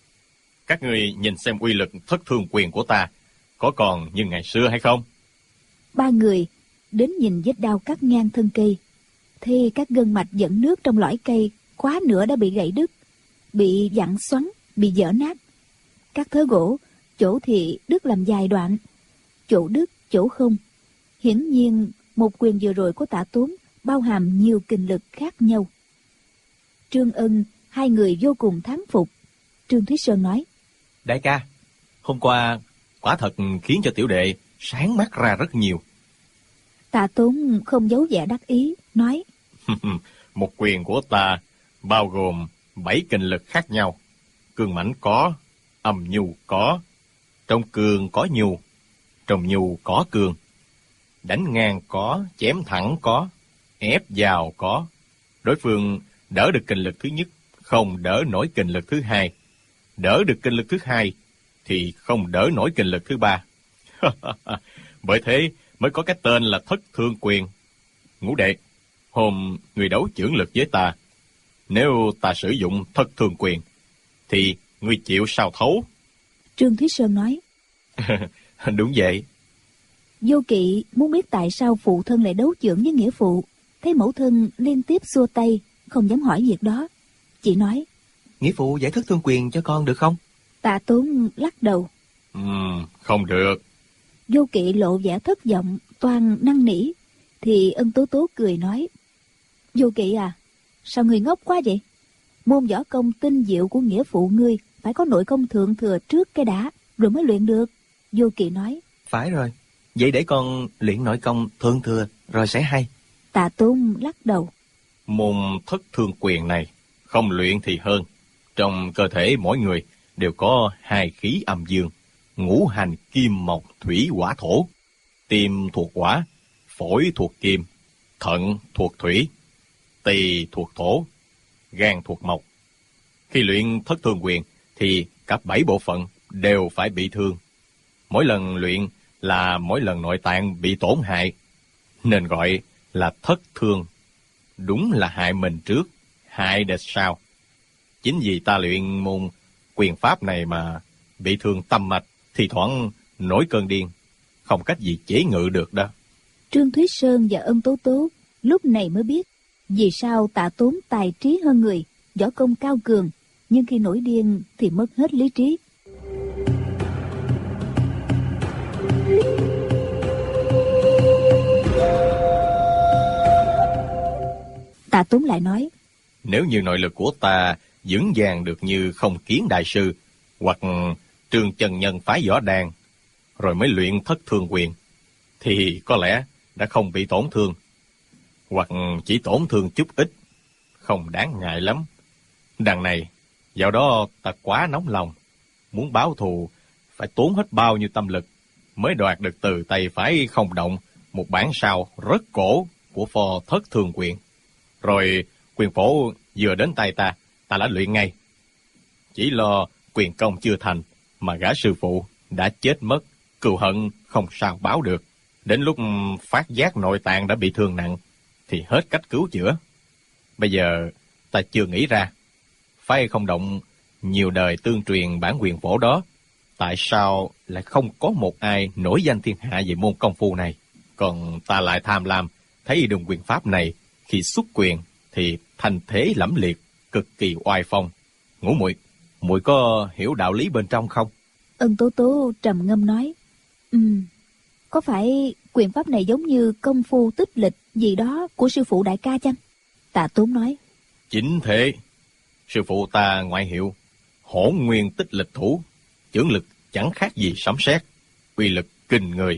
Các ngươi nhìn xem uy lực thất thương quyền của ta có còn như ngày xưa hay không? 3 người đến nhìn vết đao cắt ngang thân cây, thì các gân mạch dẫn nước trong lõi cây quá nửa đã bị gãy đứt, bị vặn xoắn, bị vỡ nát. Các thớ gỗ, chỗ thì đứt làm dài đoạn, chỗ đứt, chỗ không. Hiển nhiên, một quyền vừa rồi của Tạ Tốn bao hàm nhiều kình lực khác nhau. Trương Ân, hai người vô cùng thán phục. Trương Thúy Sơn nói, Đại ca, hôm qua quả thật khiến cho tiểu đệ sáng mắt ra rất nhiều. Tạ Tốn không giấu vẻ đắc ý, nói, Một quyền của ta bao gồm 7 kình lực khác nhau. Cương mãnh có, âm nhu có, trong cương có nhu, trong nhu có cương. Đánh ngang có, chém thẳng có, ép vào có. Đối phương đỡ được kình lực thứ nhất, không đỡ nổi kình lực thứ hai. Đỡ được kình lực thứ hai thì không đỡ nổi kình lực thứ ba. Bởi thế mới có cái tên là thất thương quyền. Ngũ đệ, hôm người đấu chưởng lực với ta, nếu ta sử dụng thất thương quyền thì người chịu sao thấu? Trương Thúy Sơn nói, Đúng vậy. Vô Kỵ muốn biết tại sao phụ thân lại đấu chưởng với nghĩa phụ, thấy mẫu thân liên tiếp xua tay, không dám hỏi việc đó. Chỉ nói, Nghĩa phụ giải thất thương quyền cho con được không? Tạ Tốn lắc đầu. Không được. Vô Kỵ lộ vẻ thất vọng, toan năn nỉ, thì Ân Tố Tố cười nói, Vô Kỵ à, sao người ngốc quá vậy? Môn võ công tinh diệu của nghĩa phụ ngươi phải có nội công thượng thừa trước cái đã, rồi mới luyện được. Vô Kỵ nói, Phải rồi. Vậy để con luyện nội công thượng thừa rồi sẽ hay. Tạ Tốn lắc đầu. Môn thất thương quyền này không luyện thì hơn. Trong cơ thể mỗi người đều có 2 khí âm dương, ngũ hành kim mộc thủy hỏa thổ. Tim thuộc hỏa, phổi thuộc kim, thận thuộc thủy, tỳ thuộc thổ, gan thuộc mộc. Khi luyện thất thương quyền thì cả 7 bộ phận đều phải bị thương. Mỗi lần luyện là mỗi lần nội tạng bị tổn hại, nên gọi là thất thương. Đúng là hại mình trước, hại địch sau. Chính vì ta luyện môn quyền pháp này mà bị thương tâm mạch, thì thoảng nổi cơn điên, không cách gì chế ngự được đâu. Trương Thúy Sơn và Ân Tố Tố lúc này mới biết vì sao Tạ Tốn tài trí hơn người, võ công cao cường, nhưng khi nổi điên thì mất hết lý trí. Tạ Tốn lại nói, Nếu như nội lực của ta vững vàng được như Không Kiến đại sư hoặc Trương Chân Nhân phái võ đàn, rồi mới luyện thất thương quyền, thì có lẽ đã không bị tổn thương, hoặc chỉ tổn thương chút ít, không đáng ngại lắm. Đằng này, dạo đó ta quá nóng lòng, muốn báo thù, phải tốn hết bao nhiêu tâm lực, mới đoạt được từ tay phái Không Động một bản sao rất cổ của pho thất thương quyền. Rồi quyền phổ vừa đến tay ta đã luyện ngay. Chỉ lo quyền công chưa thành, mà gã sư phụ đã chết mất, cừu hận không sao báo được. Đến lúc phát giác nội tạng đã bị thương nặng, thì hết cách cứu chữa. Bây giờ ta chưa nghĩ ra, phái Không Động nhiều đời tương truyền bản quyền phổ đó, tại sao lại không có một ai nổi danh thiên hạ về môn công phu này? Còn ta lại tham lam, thấy đường quyền pháp này Khi xuất quyền thì thành thế lẫm liệt, cực kỳ oai phong. Ngũ muội, muội có hiểu đạo lý bên trong không? Ân Tố Tố trầm ngâm nói, có phải quyền pháp này giống như công phu tích lịch gì đó của sư phụ đại ca chăng? Tạ Tốn nói, Chính thế. Sư phụ ta ngoại hiệu Hỗn Nguyên Tích Lịch Thủ, chưởng lực chẳng khác gì sấm sét, uy lực kinh người.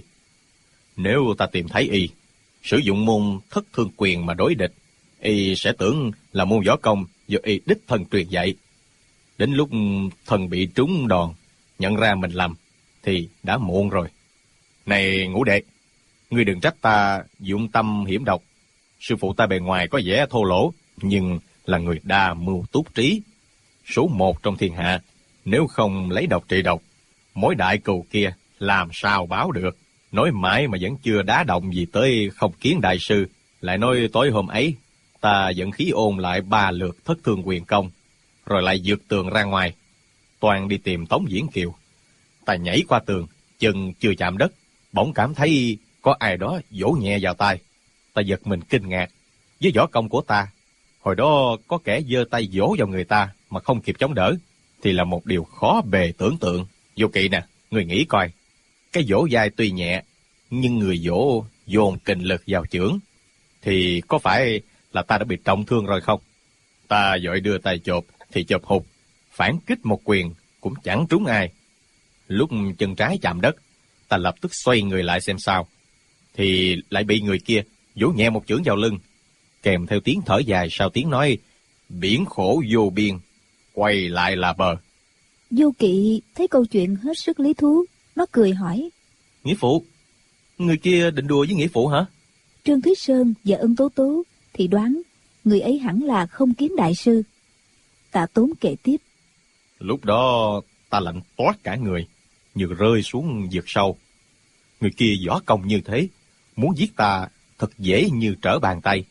Nếu ta tìm thấy y sử dụng môn Thất Thương Quyền mà đối địch, y sẽ tưởng là môn võ công do y đích thân truyền dạy. Đến lúc thân bị trúng đòn, nhận ra mình lầm thì đã muộn rồi. Này Ngũ đệ, ngươi đừng trách ta dụng tâm hiểm độc. Sư phụ ta bề ngoài có vẻ thô lỗ, nhưng là người đa mưu túc trí, số một trong thiên hạ. Nếu không lấy độc trị độc, mối đại cừu kia làm sao báo được. Nói mãi mà vẫn chưa đá động gì tới Không Kiến đại sư. Lại nói tối hôm ấy, ta dẫn khí ôn lại 3 lượt Thất Thương Quyền công, rồi lại vượt tường ra ngoài, toàn đi tìm Tống Diễn Kiều. Ta nhảy qua tường, chân chưa chạm đất, bỗng cảm thấy có ai đó vỗ nhẹ vào tai. Ta giật mình kinh ngạc. Với võ công của ta, hồi đó có kẻ giơ tay vỗ vào người ta mà không kịp chống đỡ, thì là một điều khó bề tưởng tượng. Vô Kỵ nè, người nghĩ coi, cái vỗ vai tuy nhẹ, nhưng người vỗ dồn kình lực vào chưởng, thì có phải là ta đã bị trọng thương rồi không? Ta vội đưa tay chộp thì chộp hụt, phản kích một quyền cũng chẳng trúng ai. Lúc chân trái chạm đất, ta lập tức xoay người lại xem sao, thì lại bị người kia vỗ nhẹ một chưởng vào lưng, kèm theo tiếng thở dài sau tiếng nói biển khổ vô biên, quay lại là bờ. Vô Kỵ thấy câu chuyện hết sức lý thú, nó cười hỏi, Nghĩa phụ, người kia định đùa với nghĩa phụ hả? Trương Thúy Sơn và Ân Tố Tố thì đoán người ấy hẳn là Không Kiến đại sư. Tạ Tốn kể tiếp, Lúc đó ta lạnh toát cả người, như rơi xuống vực sâu. Người kia võ công như thế, muốn giết ta thật dễ như trở bàn tay.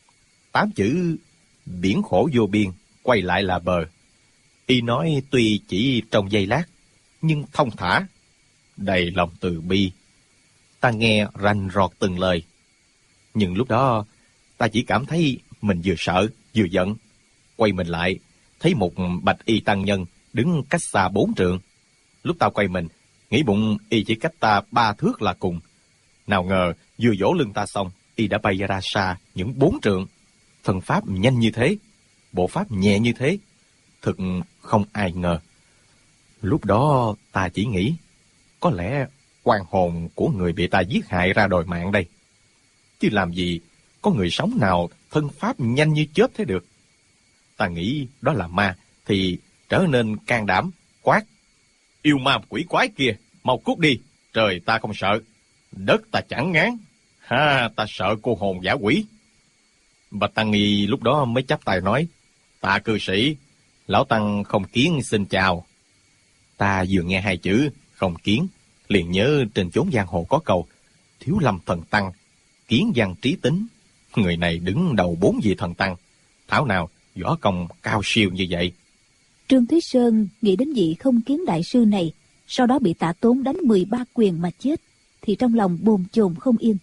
8 chữ biển khổ vô biên, quay lại là bờ, y nói tuy chỉ trong giây lát, nhưng thông thả, đầy lòng từ bi. Ta nghe rành rọt từng lời. Nhưng lúc đó ta chỉ cảm thấy mình vừa sợ vừa giận. Quay mình lại, thấy một bạch y tăng nhân đứng cách xa 4 trượng. Lúc ta quay mình, nghĩ bụng y chỉ cách ta 3 thước là cùng. Nào ngờ vừa vỗ lưng ta xong, y đã bay ra xa những 4 trượng. Thần pháp nhanh như thế, bộ pháp nhẹ như thế, thực không ai ngờ. Lúc đó ta chỉ nghĩ, có lẽ oan hồn của người bị ta giết hại ra đòi mạng đây. Chứ làm gì có người sống nào thân pháp nhanh như chớp thế được. Ta nghĩ đó là ma, thì trở nên can đảm, quát: Yêu ma quỷ quái kia, mau cút đi, trời ta không sợ, đất ta chẳng ngán, ha, ta sợ cô hồn dã quỷ. Bạch Tăng Nghi lúc đó mới chắp tay nói: Tạ cư sĩ, lão Tăng Không Kiến xin chào. Ta vừa nghe 2 chữ Không Kiến, liền nhớ trên chốn giang hồ có câu: Thiếu lâm thần tăng, kiến văn trí tính. Người này đứng đầu 4 vị thần tăng, thảo nào võ công cao siêu như vậy. Trương Thúy Sơn nghĩ đến vị Không Kiến đại sư này, sau đó bị Tạ Tốn đánh 13 quyền mà chết, thì trong lòng bồn chồn không yên.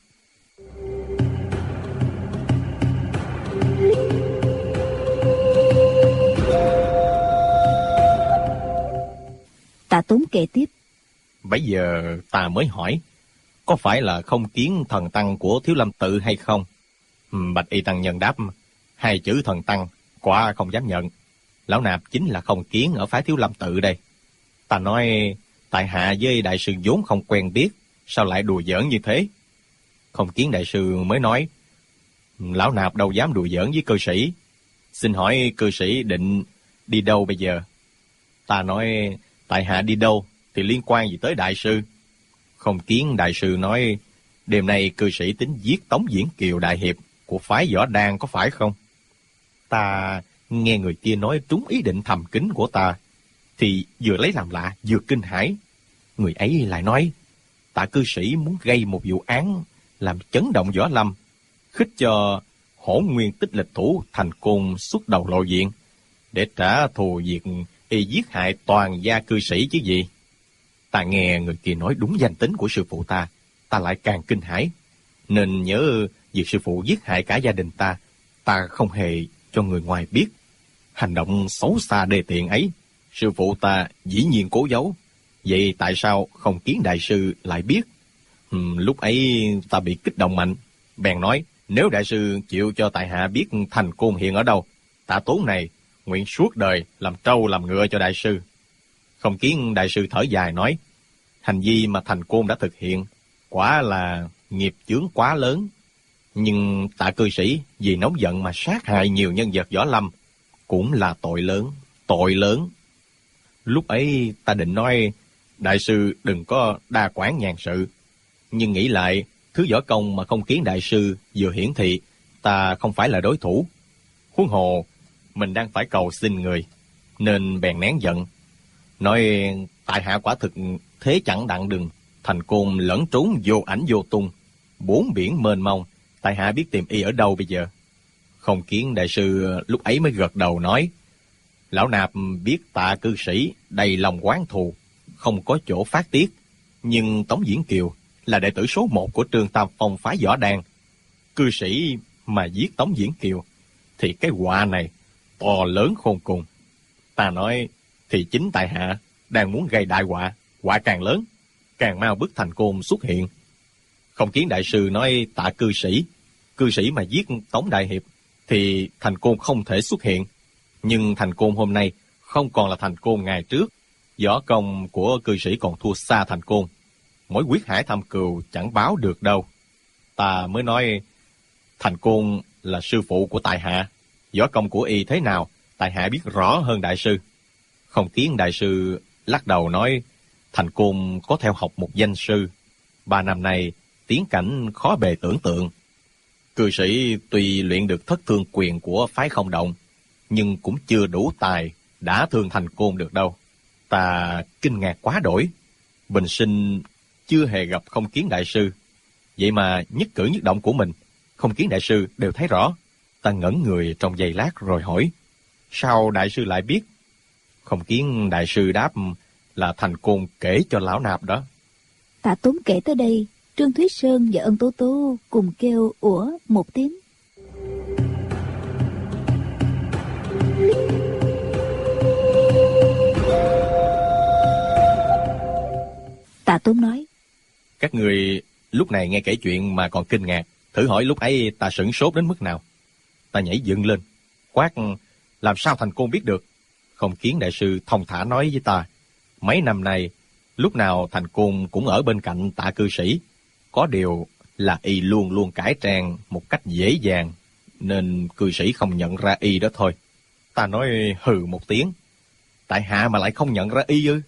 Tạ Tốn kể tiếp: Bấy giờ ta mới hỏi, có phải là Không Kiến thần tăng của Thiếu Lâm tự hay không? Bạch y tăng nhân đáp: 2 chữ thần tăng quả không dám nhận, lão nạp chính là Không Kiến ở phái Thiếu Lâm tự đây. Ta nói, tại hạ với đại sư vốn không quen biết, sao lại đùa giỡn như thế? Không Kiến đại sư mới nói: Lão nạp đâu dám đùa giỡn với cư sĩ, xin hỏi cư sĩ định đi đâu bây giờ? Ta nói, tại hạ đi đâu thì liên quan gì tới đại sư? Không Kiến đại sư nói: Đêm nay cư sĩ tính giết Tống Diễn Kiều đại hiệp của phái Võ Đan có phải không? Ta nghe người kia nói trúng ý định thầm kín của ta, thì vừa lấy làm lạ vừa kinh hãi. Người ấy lại nói: Tạ cư sĩ muốn gây một vụ án làm chấn động võ lâm, khích cho Hỗn Nguyên Tích Lịch thủ Thành Côn xuất đầu lộ diện, để trả thù việc y giết hại toàn gia cư sĩ chứ gì. Ta nghe người kia nói đúng danh tính của sư phụ ta lại càng kinh hãi, nên nhớ việc sư phụ giết hại cả gia đình ta, Ta không hề cho người ngoài biết. Hành động xấu xa đê tiện ấy, sư phụ ta dĩ nhiên cố giấu. Vậy tại sao Không Kiến đại sư lại biết? Lúc ấy ta bị kích động mạnh, bèn nói, nếu đại sư chịu cho tại hạ biết Thành Côn hiện ở đâu, tạ tốn này nguyện suốt đời làm trâu làm ngựa cho đại sư. Không Kiến đại sư thở dài nói, hành vi mà Thành Côn đã thực hiện quả là nghiệp chướng quá lớn. Nhưng Tạ cư sĩ vì nóng giận mà sát hại nhiều nhân vật võ lâm cũng là tội lớn, tội lớn. Lúc ấy ta định nói, đại sư đừng có đa quản nhàn sự. Nhưng nghĩ lại, thứ võ công mà Không Kiến đại sư vừa hiển thị, ta không phải là đối thủ. Huống hồ, mình đang phải cầu xin người, nên bèn nén giận. Nói, tại hạ quả thực thế chẳng đặng đừng, Thành Côn lẫn trốn vô ảnh vô tung, bốn biển mênh mông, tại hạ biết tìm y ở đâu bây giờ? Không Kiến đại sư lúc ấy mới gật đầu nói, lão nạp biết Tạ cư sĩ đầy lòng oán thù, không có chỗ phát tiết. Nhưng Tống Diễn Kiều là đệ tử số 1 của Trương Tam Phong phái võ đàn. Cư sĩ mà giết Tống Diễn Kiều, thì cái họa này to lớn khôn cùng. Ta nói, thì chính tại hạ đang muốn gây đại họa, họa càng lớn, càng mau bức Thành Côn xuất hiện. Không Kiến đại sư nói, Tạ cư sĩ mà giết Tống đại hiệp, thì Thành Côn không thể xuất hiện. Nhưng Thành Côn hôm nay không còn là Thành Côn ngày trước. Võ công của cư sĩ còn thua xa Thành Côn. Mỗi quyết hải thâm cừu chẳng báo được đâu. Ta mới nói, Thành Côn là sư phụ của tại hạ, võ công của y thế nào tại hạ biết rõ hơn đại sư. Không Kiến đại sư lắc đầu nói, Thành Côn có theo học một danh sư, 3 năm nay tiến cảnh khó bề tưởng tượng. Cư sĩ tuy luyện được thất thương quyền của phái Không Động, nhưng cũng chưa đủ tài đã thương Thành Côn được đâu. Ta kinh ngạc quá đổi, bình sinh chưa hề gặp Không Kiến đại sư, vậy mà nhất cử nhất động của mình Không Kiến đại sư đều thấy rõ. Ta ngẩn người trong giây lát rồi hỏi, sao đại sư lại biết? Không Kiến đại sư đáp, là Thành Côn kể cho lão nạp đó. Tạ Tốn kể tới đây, Trương Thúy Sơn và Ân Tố Tố cùng kêu ủa một tiếng. Tạ Tốn nói, các người lúc này nghe kể chuyện mà còn kinh ngạc, thử hỏi lúc ấy ta sửng sốt đến mức nào. Ta nhảy dựng lên, quát, làm sao Thành Côn biết được? Không Kiến đại sư thông thả nói với ta, mấy năm nay lúc nào Thành Côn cũng ở bên cạnh Tạ cư sĩ, có điều là y luôn luôn cải trang một cách dễ dàng, nên cư sĩ không nhận ra y đó thôi. Ta nói hừ một tiếng, tại hạ mà lại không nhận ra y ư?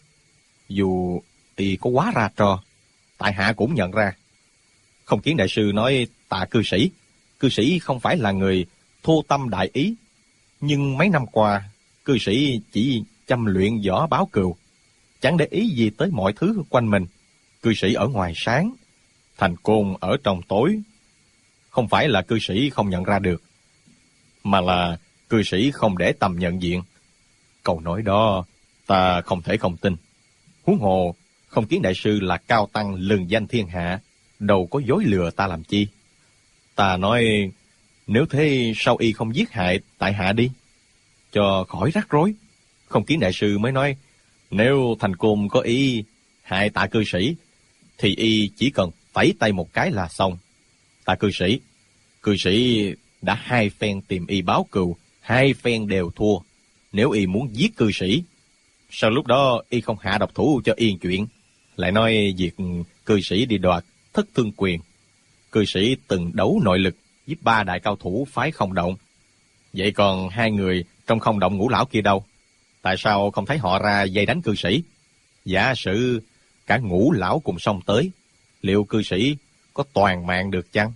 Dù y có quá ra trò, tại hạ cũng nhận ra. Không Kiến đại sư nói, Tạ cư sĩ không phải là người thô tâm đại ý, nhưng mấy năm qua cư sĩ chỉ chăm luyện võ báo cừu, chẳng để ý gì tới mọi thứ quanh mình. Cư sĩ ở ngoài sáng, Thành Côn ở trong tối. Không phải là cư sĩ không nhận ra được, mà là cư sĩ không để tâm nhận diện. Câu nói đó ta không thể không tin. Huống hồ Không Kiến đại sư là cao tăng lừng danh thiên hạ, đâu có dối lừa ta làm chi. Ta nói, nếu thế sao y không giết hại tại hạ đi, cho khỏi rắc rối. Không Kiến đại sư mới nói, nếu Thành Côn có ý hại Tạ cư sĩ, thì y chỉ cần phẩy tay một cái là xong. Tạ cư sĩ đã 2 phen tìm y báo cừu, 2 phen đều thua. Nếu y muốn giết cư sĩ, sao lúc đó y không hạ độc thủ cho yên chuyện? Lại nói việc cư sĩ đi đoạt thất thương quyền, cư sĩ từng đấu nội lực với 3 đại cao thủ phái Không Động. Vậy còn 2 người trong Không Động Ngũ lão kia đâu? Tại sao không thấy họ ra dây đánh cư sĩ? Giả sử cả Ngũ lão cùng xông tới, liệu cư sĩ có toàn mạng được chăng?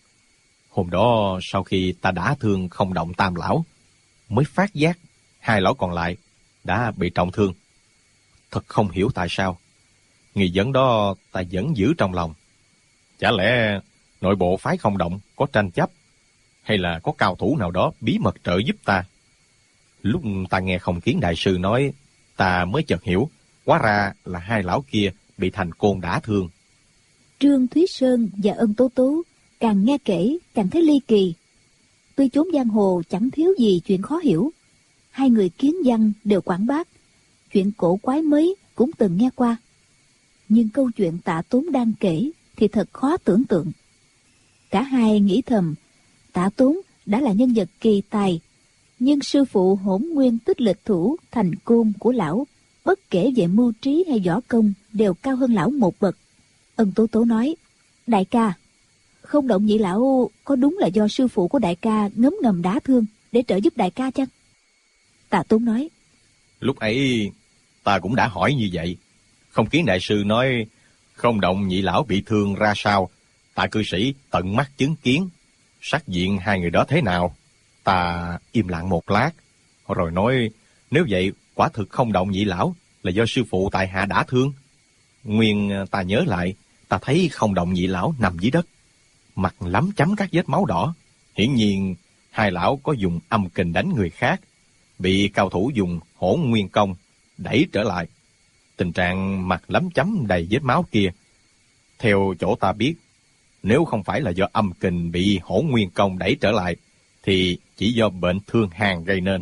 Hôm đó sau khi ta đã thương Không Động Tam lão, mới phát giác 2 lão còn lại đã bị trọng thương. Thật không hiểu tại sao. Nghi vấn đó ta vẫn giữ trong lòng. Chả lẽ nội bộ phái Không Động có tranh chấp, hay là có cao thủ nào đó bí mật trợ giúp ta? Lúc ta nghe Không Kiến đại sư nói, ta mới chợt hiểu, hóa ra là 2 lão kia bị Thành Côn đả thương. Trương Thúy Sơn và Ân Tố Tố càng nghe kể càng thấy ly kỳ. Tuy chốn giang hồ chẳng thiếu gì chuyện khó hiểu, hai người kiến văn đều quảng bác, chuyện cổ quái mới cũng từng nghe qua. Nhưng câu chuyện Tạ Tốn đang kể thì thật khó tưởng tượng. Cả hai nghĩ thầm, Tạ Tốn đã là nhân vật kỳ tài, nhưng sư phụ Hỗn Nguyên Tích Lịch thủ Thành Côn của lão, bất kể về mưu trí hay võ công, đều cao hơn lão một bậc. Ân Tố Tố nói, đại ca, Không Động Nhị lão có đúng là do sư phụ của đại ca ngấm ngầm đả thương để trợ giúp đại ca chăng? Tạ Tốn nói, Lúc ấy ta cũng đã hỏi như vậy. Không Kiến đại sư nói Không Động Nhị lão bị thương ra sao, Tạ cư sĩ tận mắt chứng kiến. Sắc diện hai người đó thế nào? Ta im lặng một lát, rồi nói, nếu vậy quả thực Không Động Nhị lão là do sư phụ tại hạ đả thương. Nguyên ta nhớ lại, ta thấy Không Động Nhị lão nằm dưới đất, mặt lấm chấm các vết máu đỏ. Hiển nhiên hai lão có dùng âm kình đánh người khác, bị cao thủ dùng Hỗn Nguyên công đẩy trở lại. Tình trạng mặt lấm chấm đầy vết máu kia, theo chỗ ta biết, nếu không phải là do âm kình bị Hỗn Nguyên công đẩy trở lại, thì chỉ do bệnh thương hàn gây nên.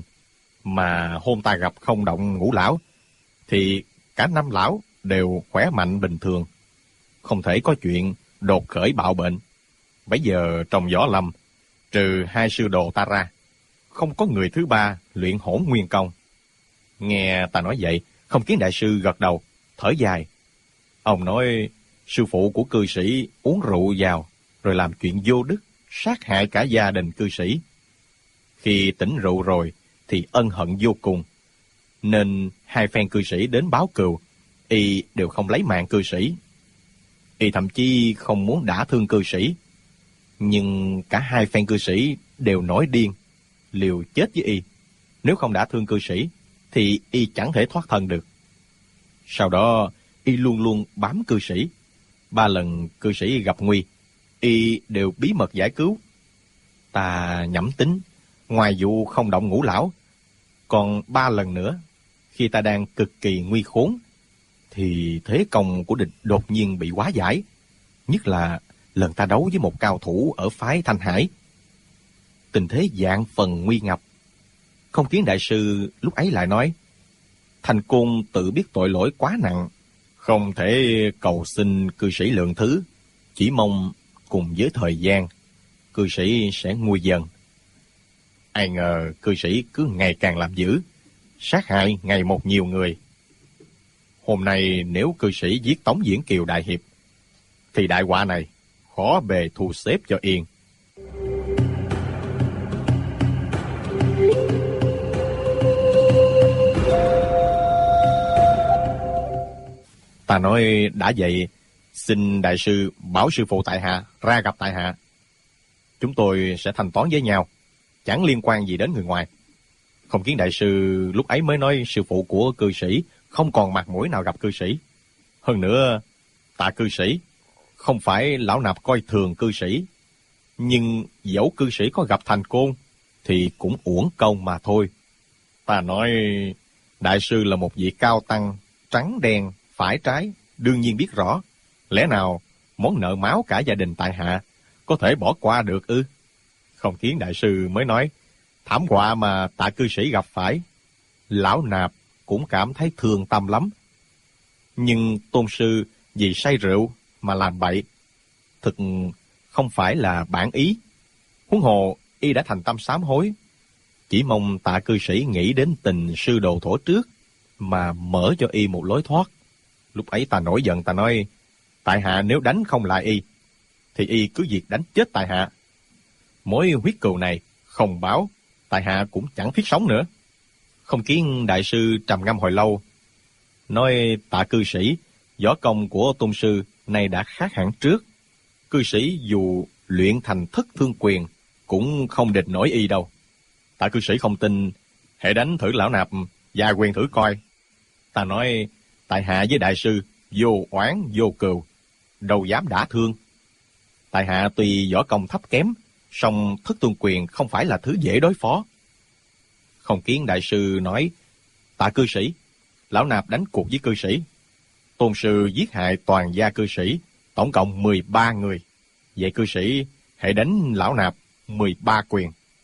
Mà hôm ta gặp Không Động Ngũ lão, thì cả năm lão đều khỏe mạnh bình thường, không thể có chuyện đột khởi bạo bệnh. Bây giờ trong võ lâm, trừ hai sư đồ ta ra, không có người thứ ba luyện Hỗn Nguyên công. Nghe ta nói vậy, Không Kiến đại sư gật đầu, thở dài. Ông nói sư phụ của cư sĩ uống rượu vào, rồi làm chuyện vô đức, sát hại cả gia đình cư sĩ. Khi tỉnh rượu rồi thì ân hận vô cùng, nên hai phen cư sĩ đến báo cừu, y đều không lấy mạng cư sĩ. Y thậm chí không muốn đả thương cư sĩ, nhưng cả hai phen cư sĩ đều nổi điên, liều chết với y. Nếu không đả thương cư sĩ thì y chẳng thể thoát thân được. Sau đó y luôn luôn bám cư sĩ. 3 lần cư sĩ gặp nguy, y đều bí mật giải cứu. Ta nhẩm tính, ngoài vụ Không Động Ngũ lão, còn 3 lần nữa, khi ta đang cực kỳ nguy khốn, thì thế công của địch đột nhiên bị hóa giải. Nhất là lần ta đấu với một cao thủ ở phái Thanh Hải. Tình thế vạn phần nguy ngập. Không Kiến đại sư lúc ấy lại nói, Thành Côn tự biết tội lỗi quá nặng, không thể cầu xin cư sĩ lượng thứ, chỉ mong cùng với thời gian, cư sĩ sẽ nguôi dần. Ai ngờ cư sĩ cứ ngày càng làm dữ, sát hại ngày một nhiều người. Hôm nay nếu cư sĩ giết Tống Diễn Kiều đại hiệp, thì đại họa này khó bề thu xếp cho yên. Ta nói đã vậy, xin đại sư bảo sư phụ tại hạ ra gặp tại hạ. Chúng tôi sẽ thanh toán với nhau, chẳng liên quan gì đến người ngoài. Không Kiến đại sư lúc ấy mới nói sư phụ của cư sĩ không còn mặt mũi nào gặp cư sĩ. Hơn nữa, Tạ cư sĩ, không phải lão nạp coi thường cư sĩ, nhưng dẫu cư sĩ có gặp Thành Côn thì cũng uổng công mà thôi. Ta nói đại sư là một vị cao tăng, trắng đen, phải trái, đương nhiên biết rõ. Lẽ nào món nợ máu cả gia đình tại hạ có thể bỏ qua được ư? Không Kiến đại sư mới nói, thảm họa mà Tạ cư sĩ gặp phải, lão nạp cũng cảm thấy thương tâm lắm. Nhưng tôn sư vì say rượu mà làm bậy, thực không phải là bản ý. Huống hồ y đã thành tâm sám hối, chỉ mong Tạ cư sĩ nghĩ đến tình sư đồ thuở trước mà mở cho y một lối thoát. Lúc ấy ta nổi giận, ta nói, tại hạ nếu đánh không lại y, thì y cứ việc đánh chết tại hạ. Mối huyết cừu này không báo, tại hạ cũng chẳng thiết sống nữa. Không Kiến đại sư trầm ngâm hồi lâu, nói, Tạ cư sĩ, võ công của tôn sư nay đã khác hẳn trước. Cư sĩ dù luyện thành Thất Thương Quyền cũng không địch nổi y đâu. Tạ cư sĩ không tin, hãy đánh thử lão nạp và quyền thử coi. Ta nói, tại hạ với đại sư vô oán vô cừu, đâu dám đả thương. Tại hạ tuy võ công thấp kém, song Thất Thương Quyền không phải là thứ dễ đối phó. Không Kiến đại sư nói, Tạ cư sĩ, lão nạp đánh cuộc với cư sĩ. Tôn sư giết hại toàn gia cư sĩ, tổng cộng 13 người. Vậy cư sĩ hãy đánh lão nạp 13 quyền,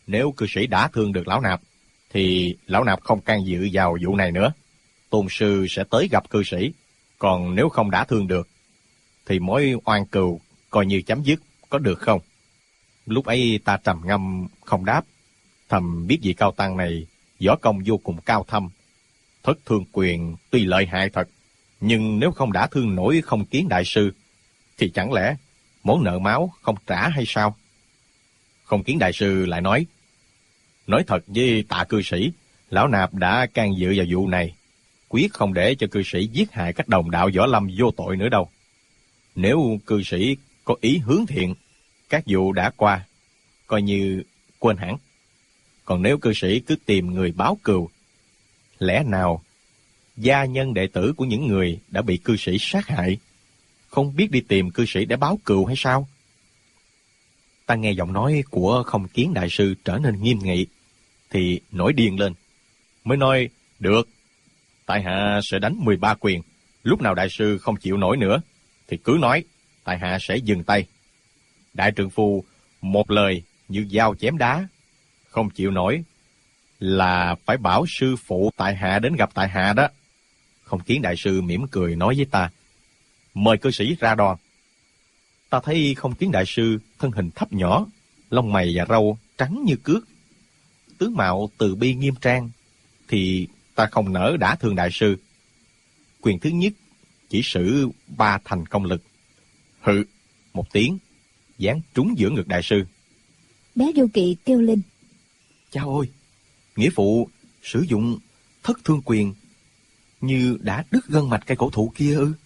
Nếu cư sĩ đã thương được lão nạp, thì lão nạp không can dự vào vụ này nữa. Tôn sư sẽ tới gặp cư sĩ. Còn nếu không đã thương được, thì mối oan cừu coi như chấm dứt, có được không? Lúc ấy ta trầm ngâm không đáp. Thầm biết vị cao tăng này võ công vô cùng cao thâm. Thất Thương Quyền tuy lợi hại thật, nhưng nếu không đã thương nổi Không Kiến đại sư, thì chẳng lẽ món nợ máu không trả hay sao? Không Kiến đại sư lại nói thật với Tạ cư sĩ, lão nạp đã can dự vào vụ này, quyết không để cho cư sĩ giết hại các đồng đạo võ lâm vô tội nữa đâu. Nếu cư sĩ có ý hướng thiện, các vụ đã qua, coi như quên hẳn. Còn nếu cư sĩ cứ tìm người báo cừu, lẽ nào gia nhân đệ tử của những người đã bị cư sĩ sát hại không biết đi tìm cư sĩ để báo cừu hay sao? Ta nghe giọng nói của Không Kiến đại sư trở nên nghiêm nghị, thì nổi điên lên, mới nói: được, tại hạ sẽ đánh 13 quyền. Lúc nào đại sư không chịu nổi nữa thì cứ nói, tại hạ sẽ dừng tay. Đại trượng phu một lời như dao chém đá, không chịu nổi là phải bảo sư phụ tại hạ đến gặp tại hạ đó. Không Kiến đại sư mỉm cười nói với ta: mời cư sĩ ra đòn. Ta thấy Không Kiến đại sư thân hình thấp nhỏ, lông mày và râu trắng như cước, tướng mạo từ bi nghiêm trang, thì ta không nỡ đả thương đại sư. Quyền thứ nhất chỉ sử 3 thành công lực. Hự một tiếng, giáng trúng giữa ngực đại sư. Bé Vô Kỵ kêu lên: Chao ôi, nghĩa phụ sử dụng Thất Thương Quyền như đã đứt gân mạch cây cổ thụ kia ư?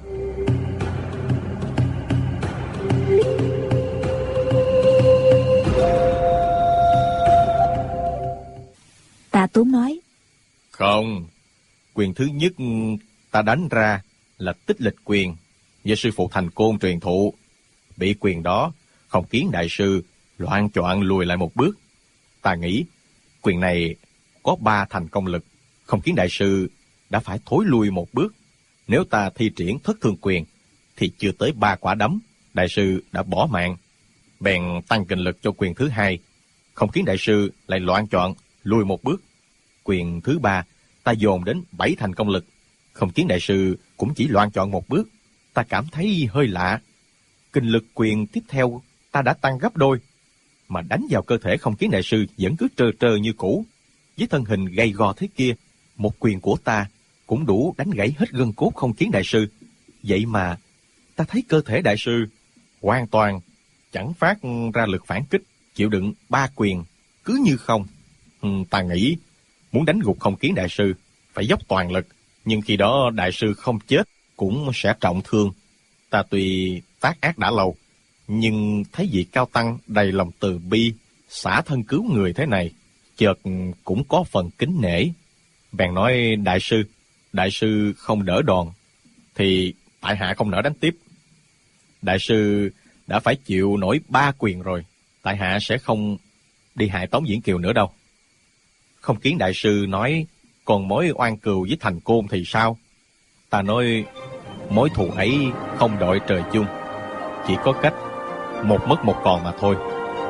Tạ Tốn nói: không, quyền thứ nhất ta đánh ra là Tích Lịch Quyền do sư phụ Thành Côn truyền thụ. Bị quyền đó, Không Kiến đại sư loạng choạng lùi lại một bước. Ta nghĩ quyền này có 3 thành công lực, Không Kiến đại sư đã phải thối lui một bước. Nếu ta thi triển Thất Thương Quyền thì chưa tới 3 quả đấm, đại sư đã bỏ mạng. Bèn tăng kinh lực cho quyền thứ hai, Không Kiến đại sư lại loạng choạng lùi một bước. Quyền thứ 3 ta dồn đến 7 thành công lực, Không Kiến đại sư cũng chỉ loạng choạng một bước. Ta cảm thấy hơi lạ. Kinh lực quyền tiếp theo ta đã tăng gấp đôi, mà đánh vào cơ thể Không Kiến đại sư vẫn cứ trơ trơ như cũ. Với thân hình gầy gò thế kia, một quyền của ta cũng đủ đánh gãy hết gân cốt Không Kiến đại sư. Vậy mà ta thấy cơ thể đại sư hoàn toàn chẳng phát ra lực phản kích, chịu đựng 3 quyền cứ như không. Ta nghĩ muốn đánh gục Không Kiến đại sư phải dốc toàn lực, nhưng khi đó đại sư không chết cũng sẽ trọng thương. Ta tuy tác ác đã lâu, nhưng thấy vị cao tăng đầy lòng từ bi, xả thân cứu người thế này, chợt cũng có phần kính nể. Bèn nói: đại sư không đỡ đòn thì tại hạ không nỡ đánh tiếp. Đại sư đã phải chịu nổi 3 quyền rồi, tại hạ sẽ không đi hại Tống Diễn Kiều nữa đâu. Không Kiến đại sư nói: còn mối oan cừu với Thành Côn thì sao? Ta nói: mối thù ấy không đội trời chung, chỉ có cách một mất một còn mà thôi.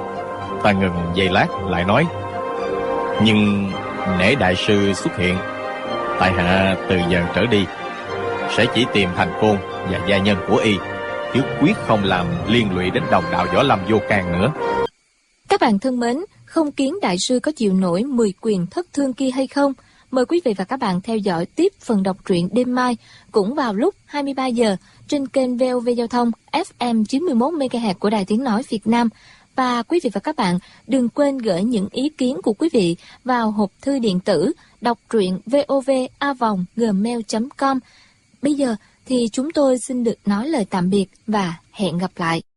Ta ngừng giây lát lại nói: nhưng nể đại sư xuất hiện, tại hạ từ giờ trở đi sẽ chỉ tìm Thành Côn và gia nhân của y, chứ quyết không làm liên lụy đến đồng đạo võ lâm vô can nữa. Các bạn thân mến, Không Kiến đại sư có chịu nổi 10 quyền thất thương kia hay không? Mời quý vị và các bạn theo dõi tiếp phần đọc truyện đêm mai, cũng vào lúc 23 giờ trên kênh VOV Giao thông FM 91 MHz của Đài Tiếng nói Việt Nam. Và quý vị và các bạn đừng quên gửi những ý kiến của quý vị vào hộp thư điện tử đọc truyện vova@gmail.com. Bây giờ thì chúng tôi xin được nói lời tạm biệt và hẹn gặp lại.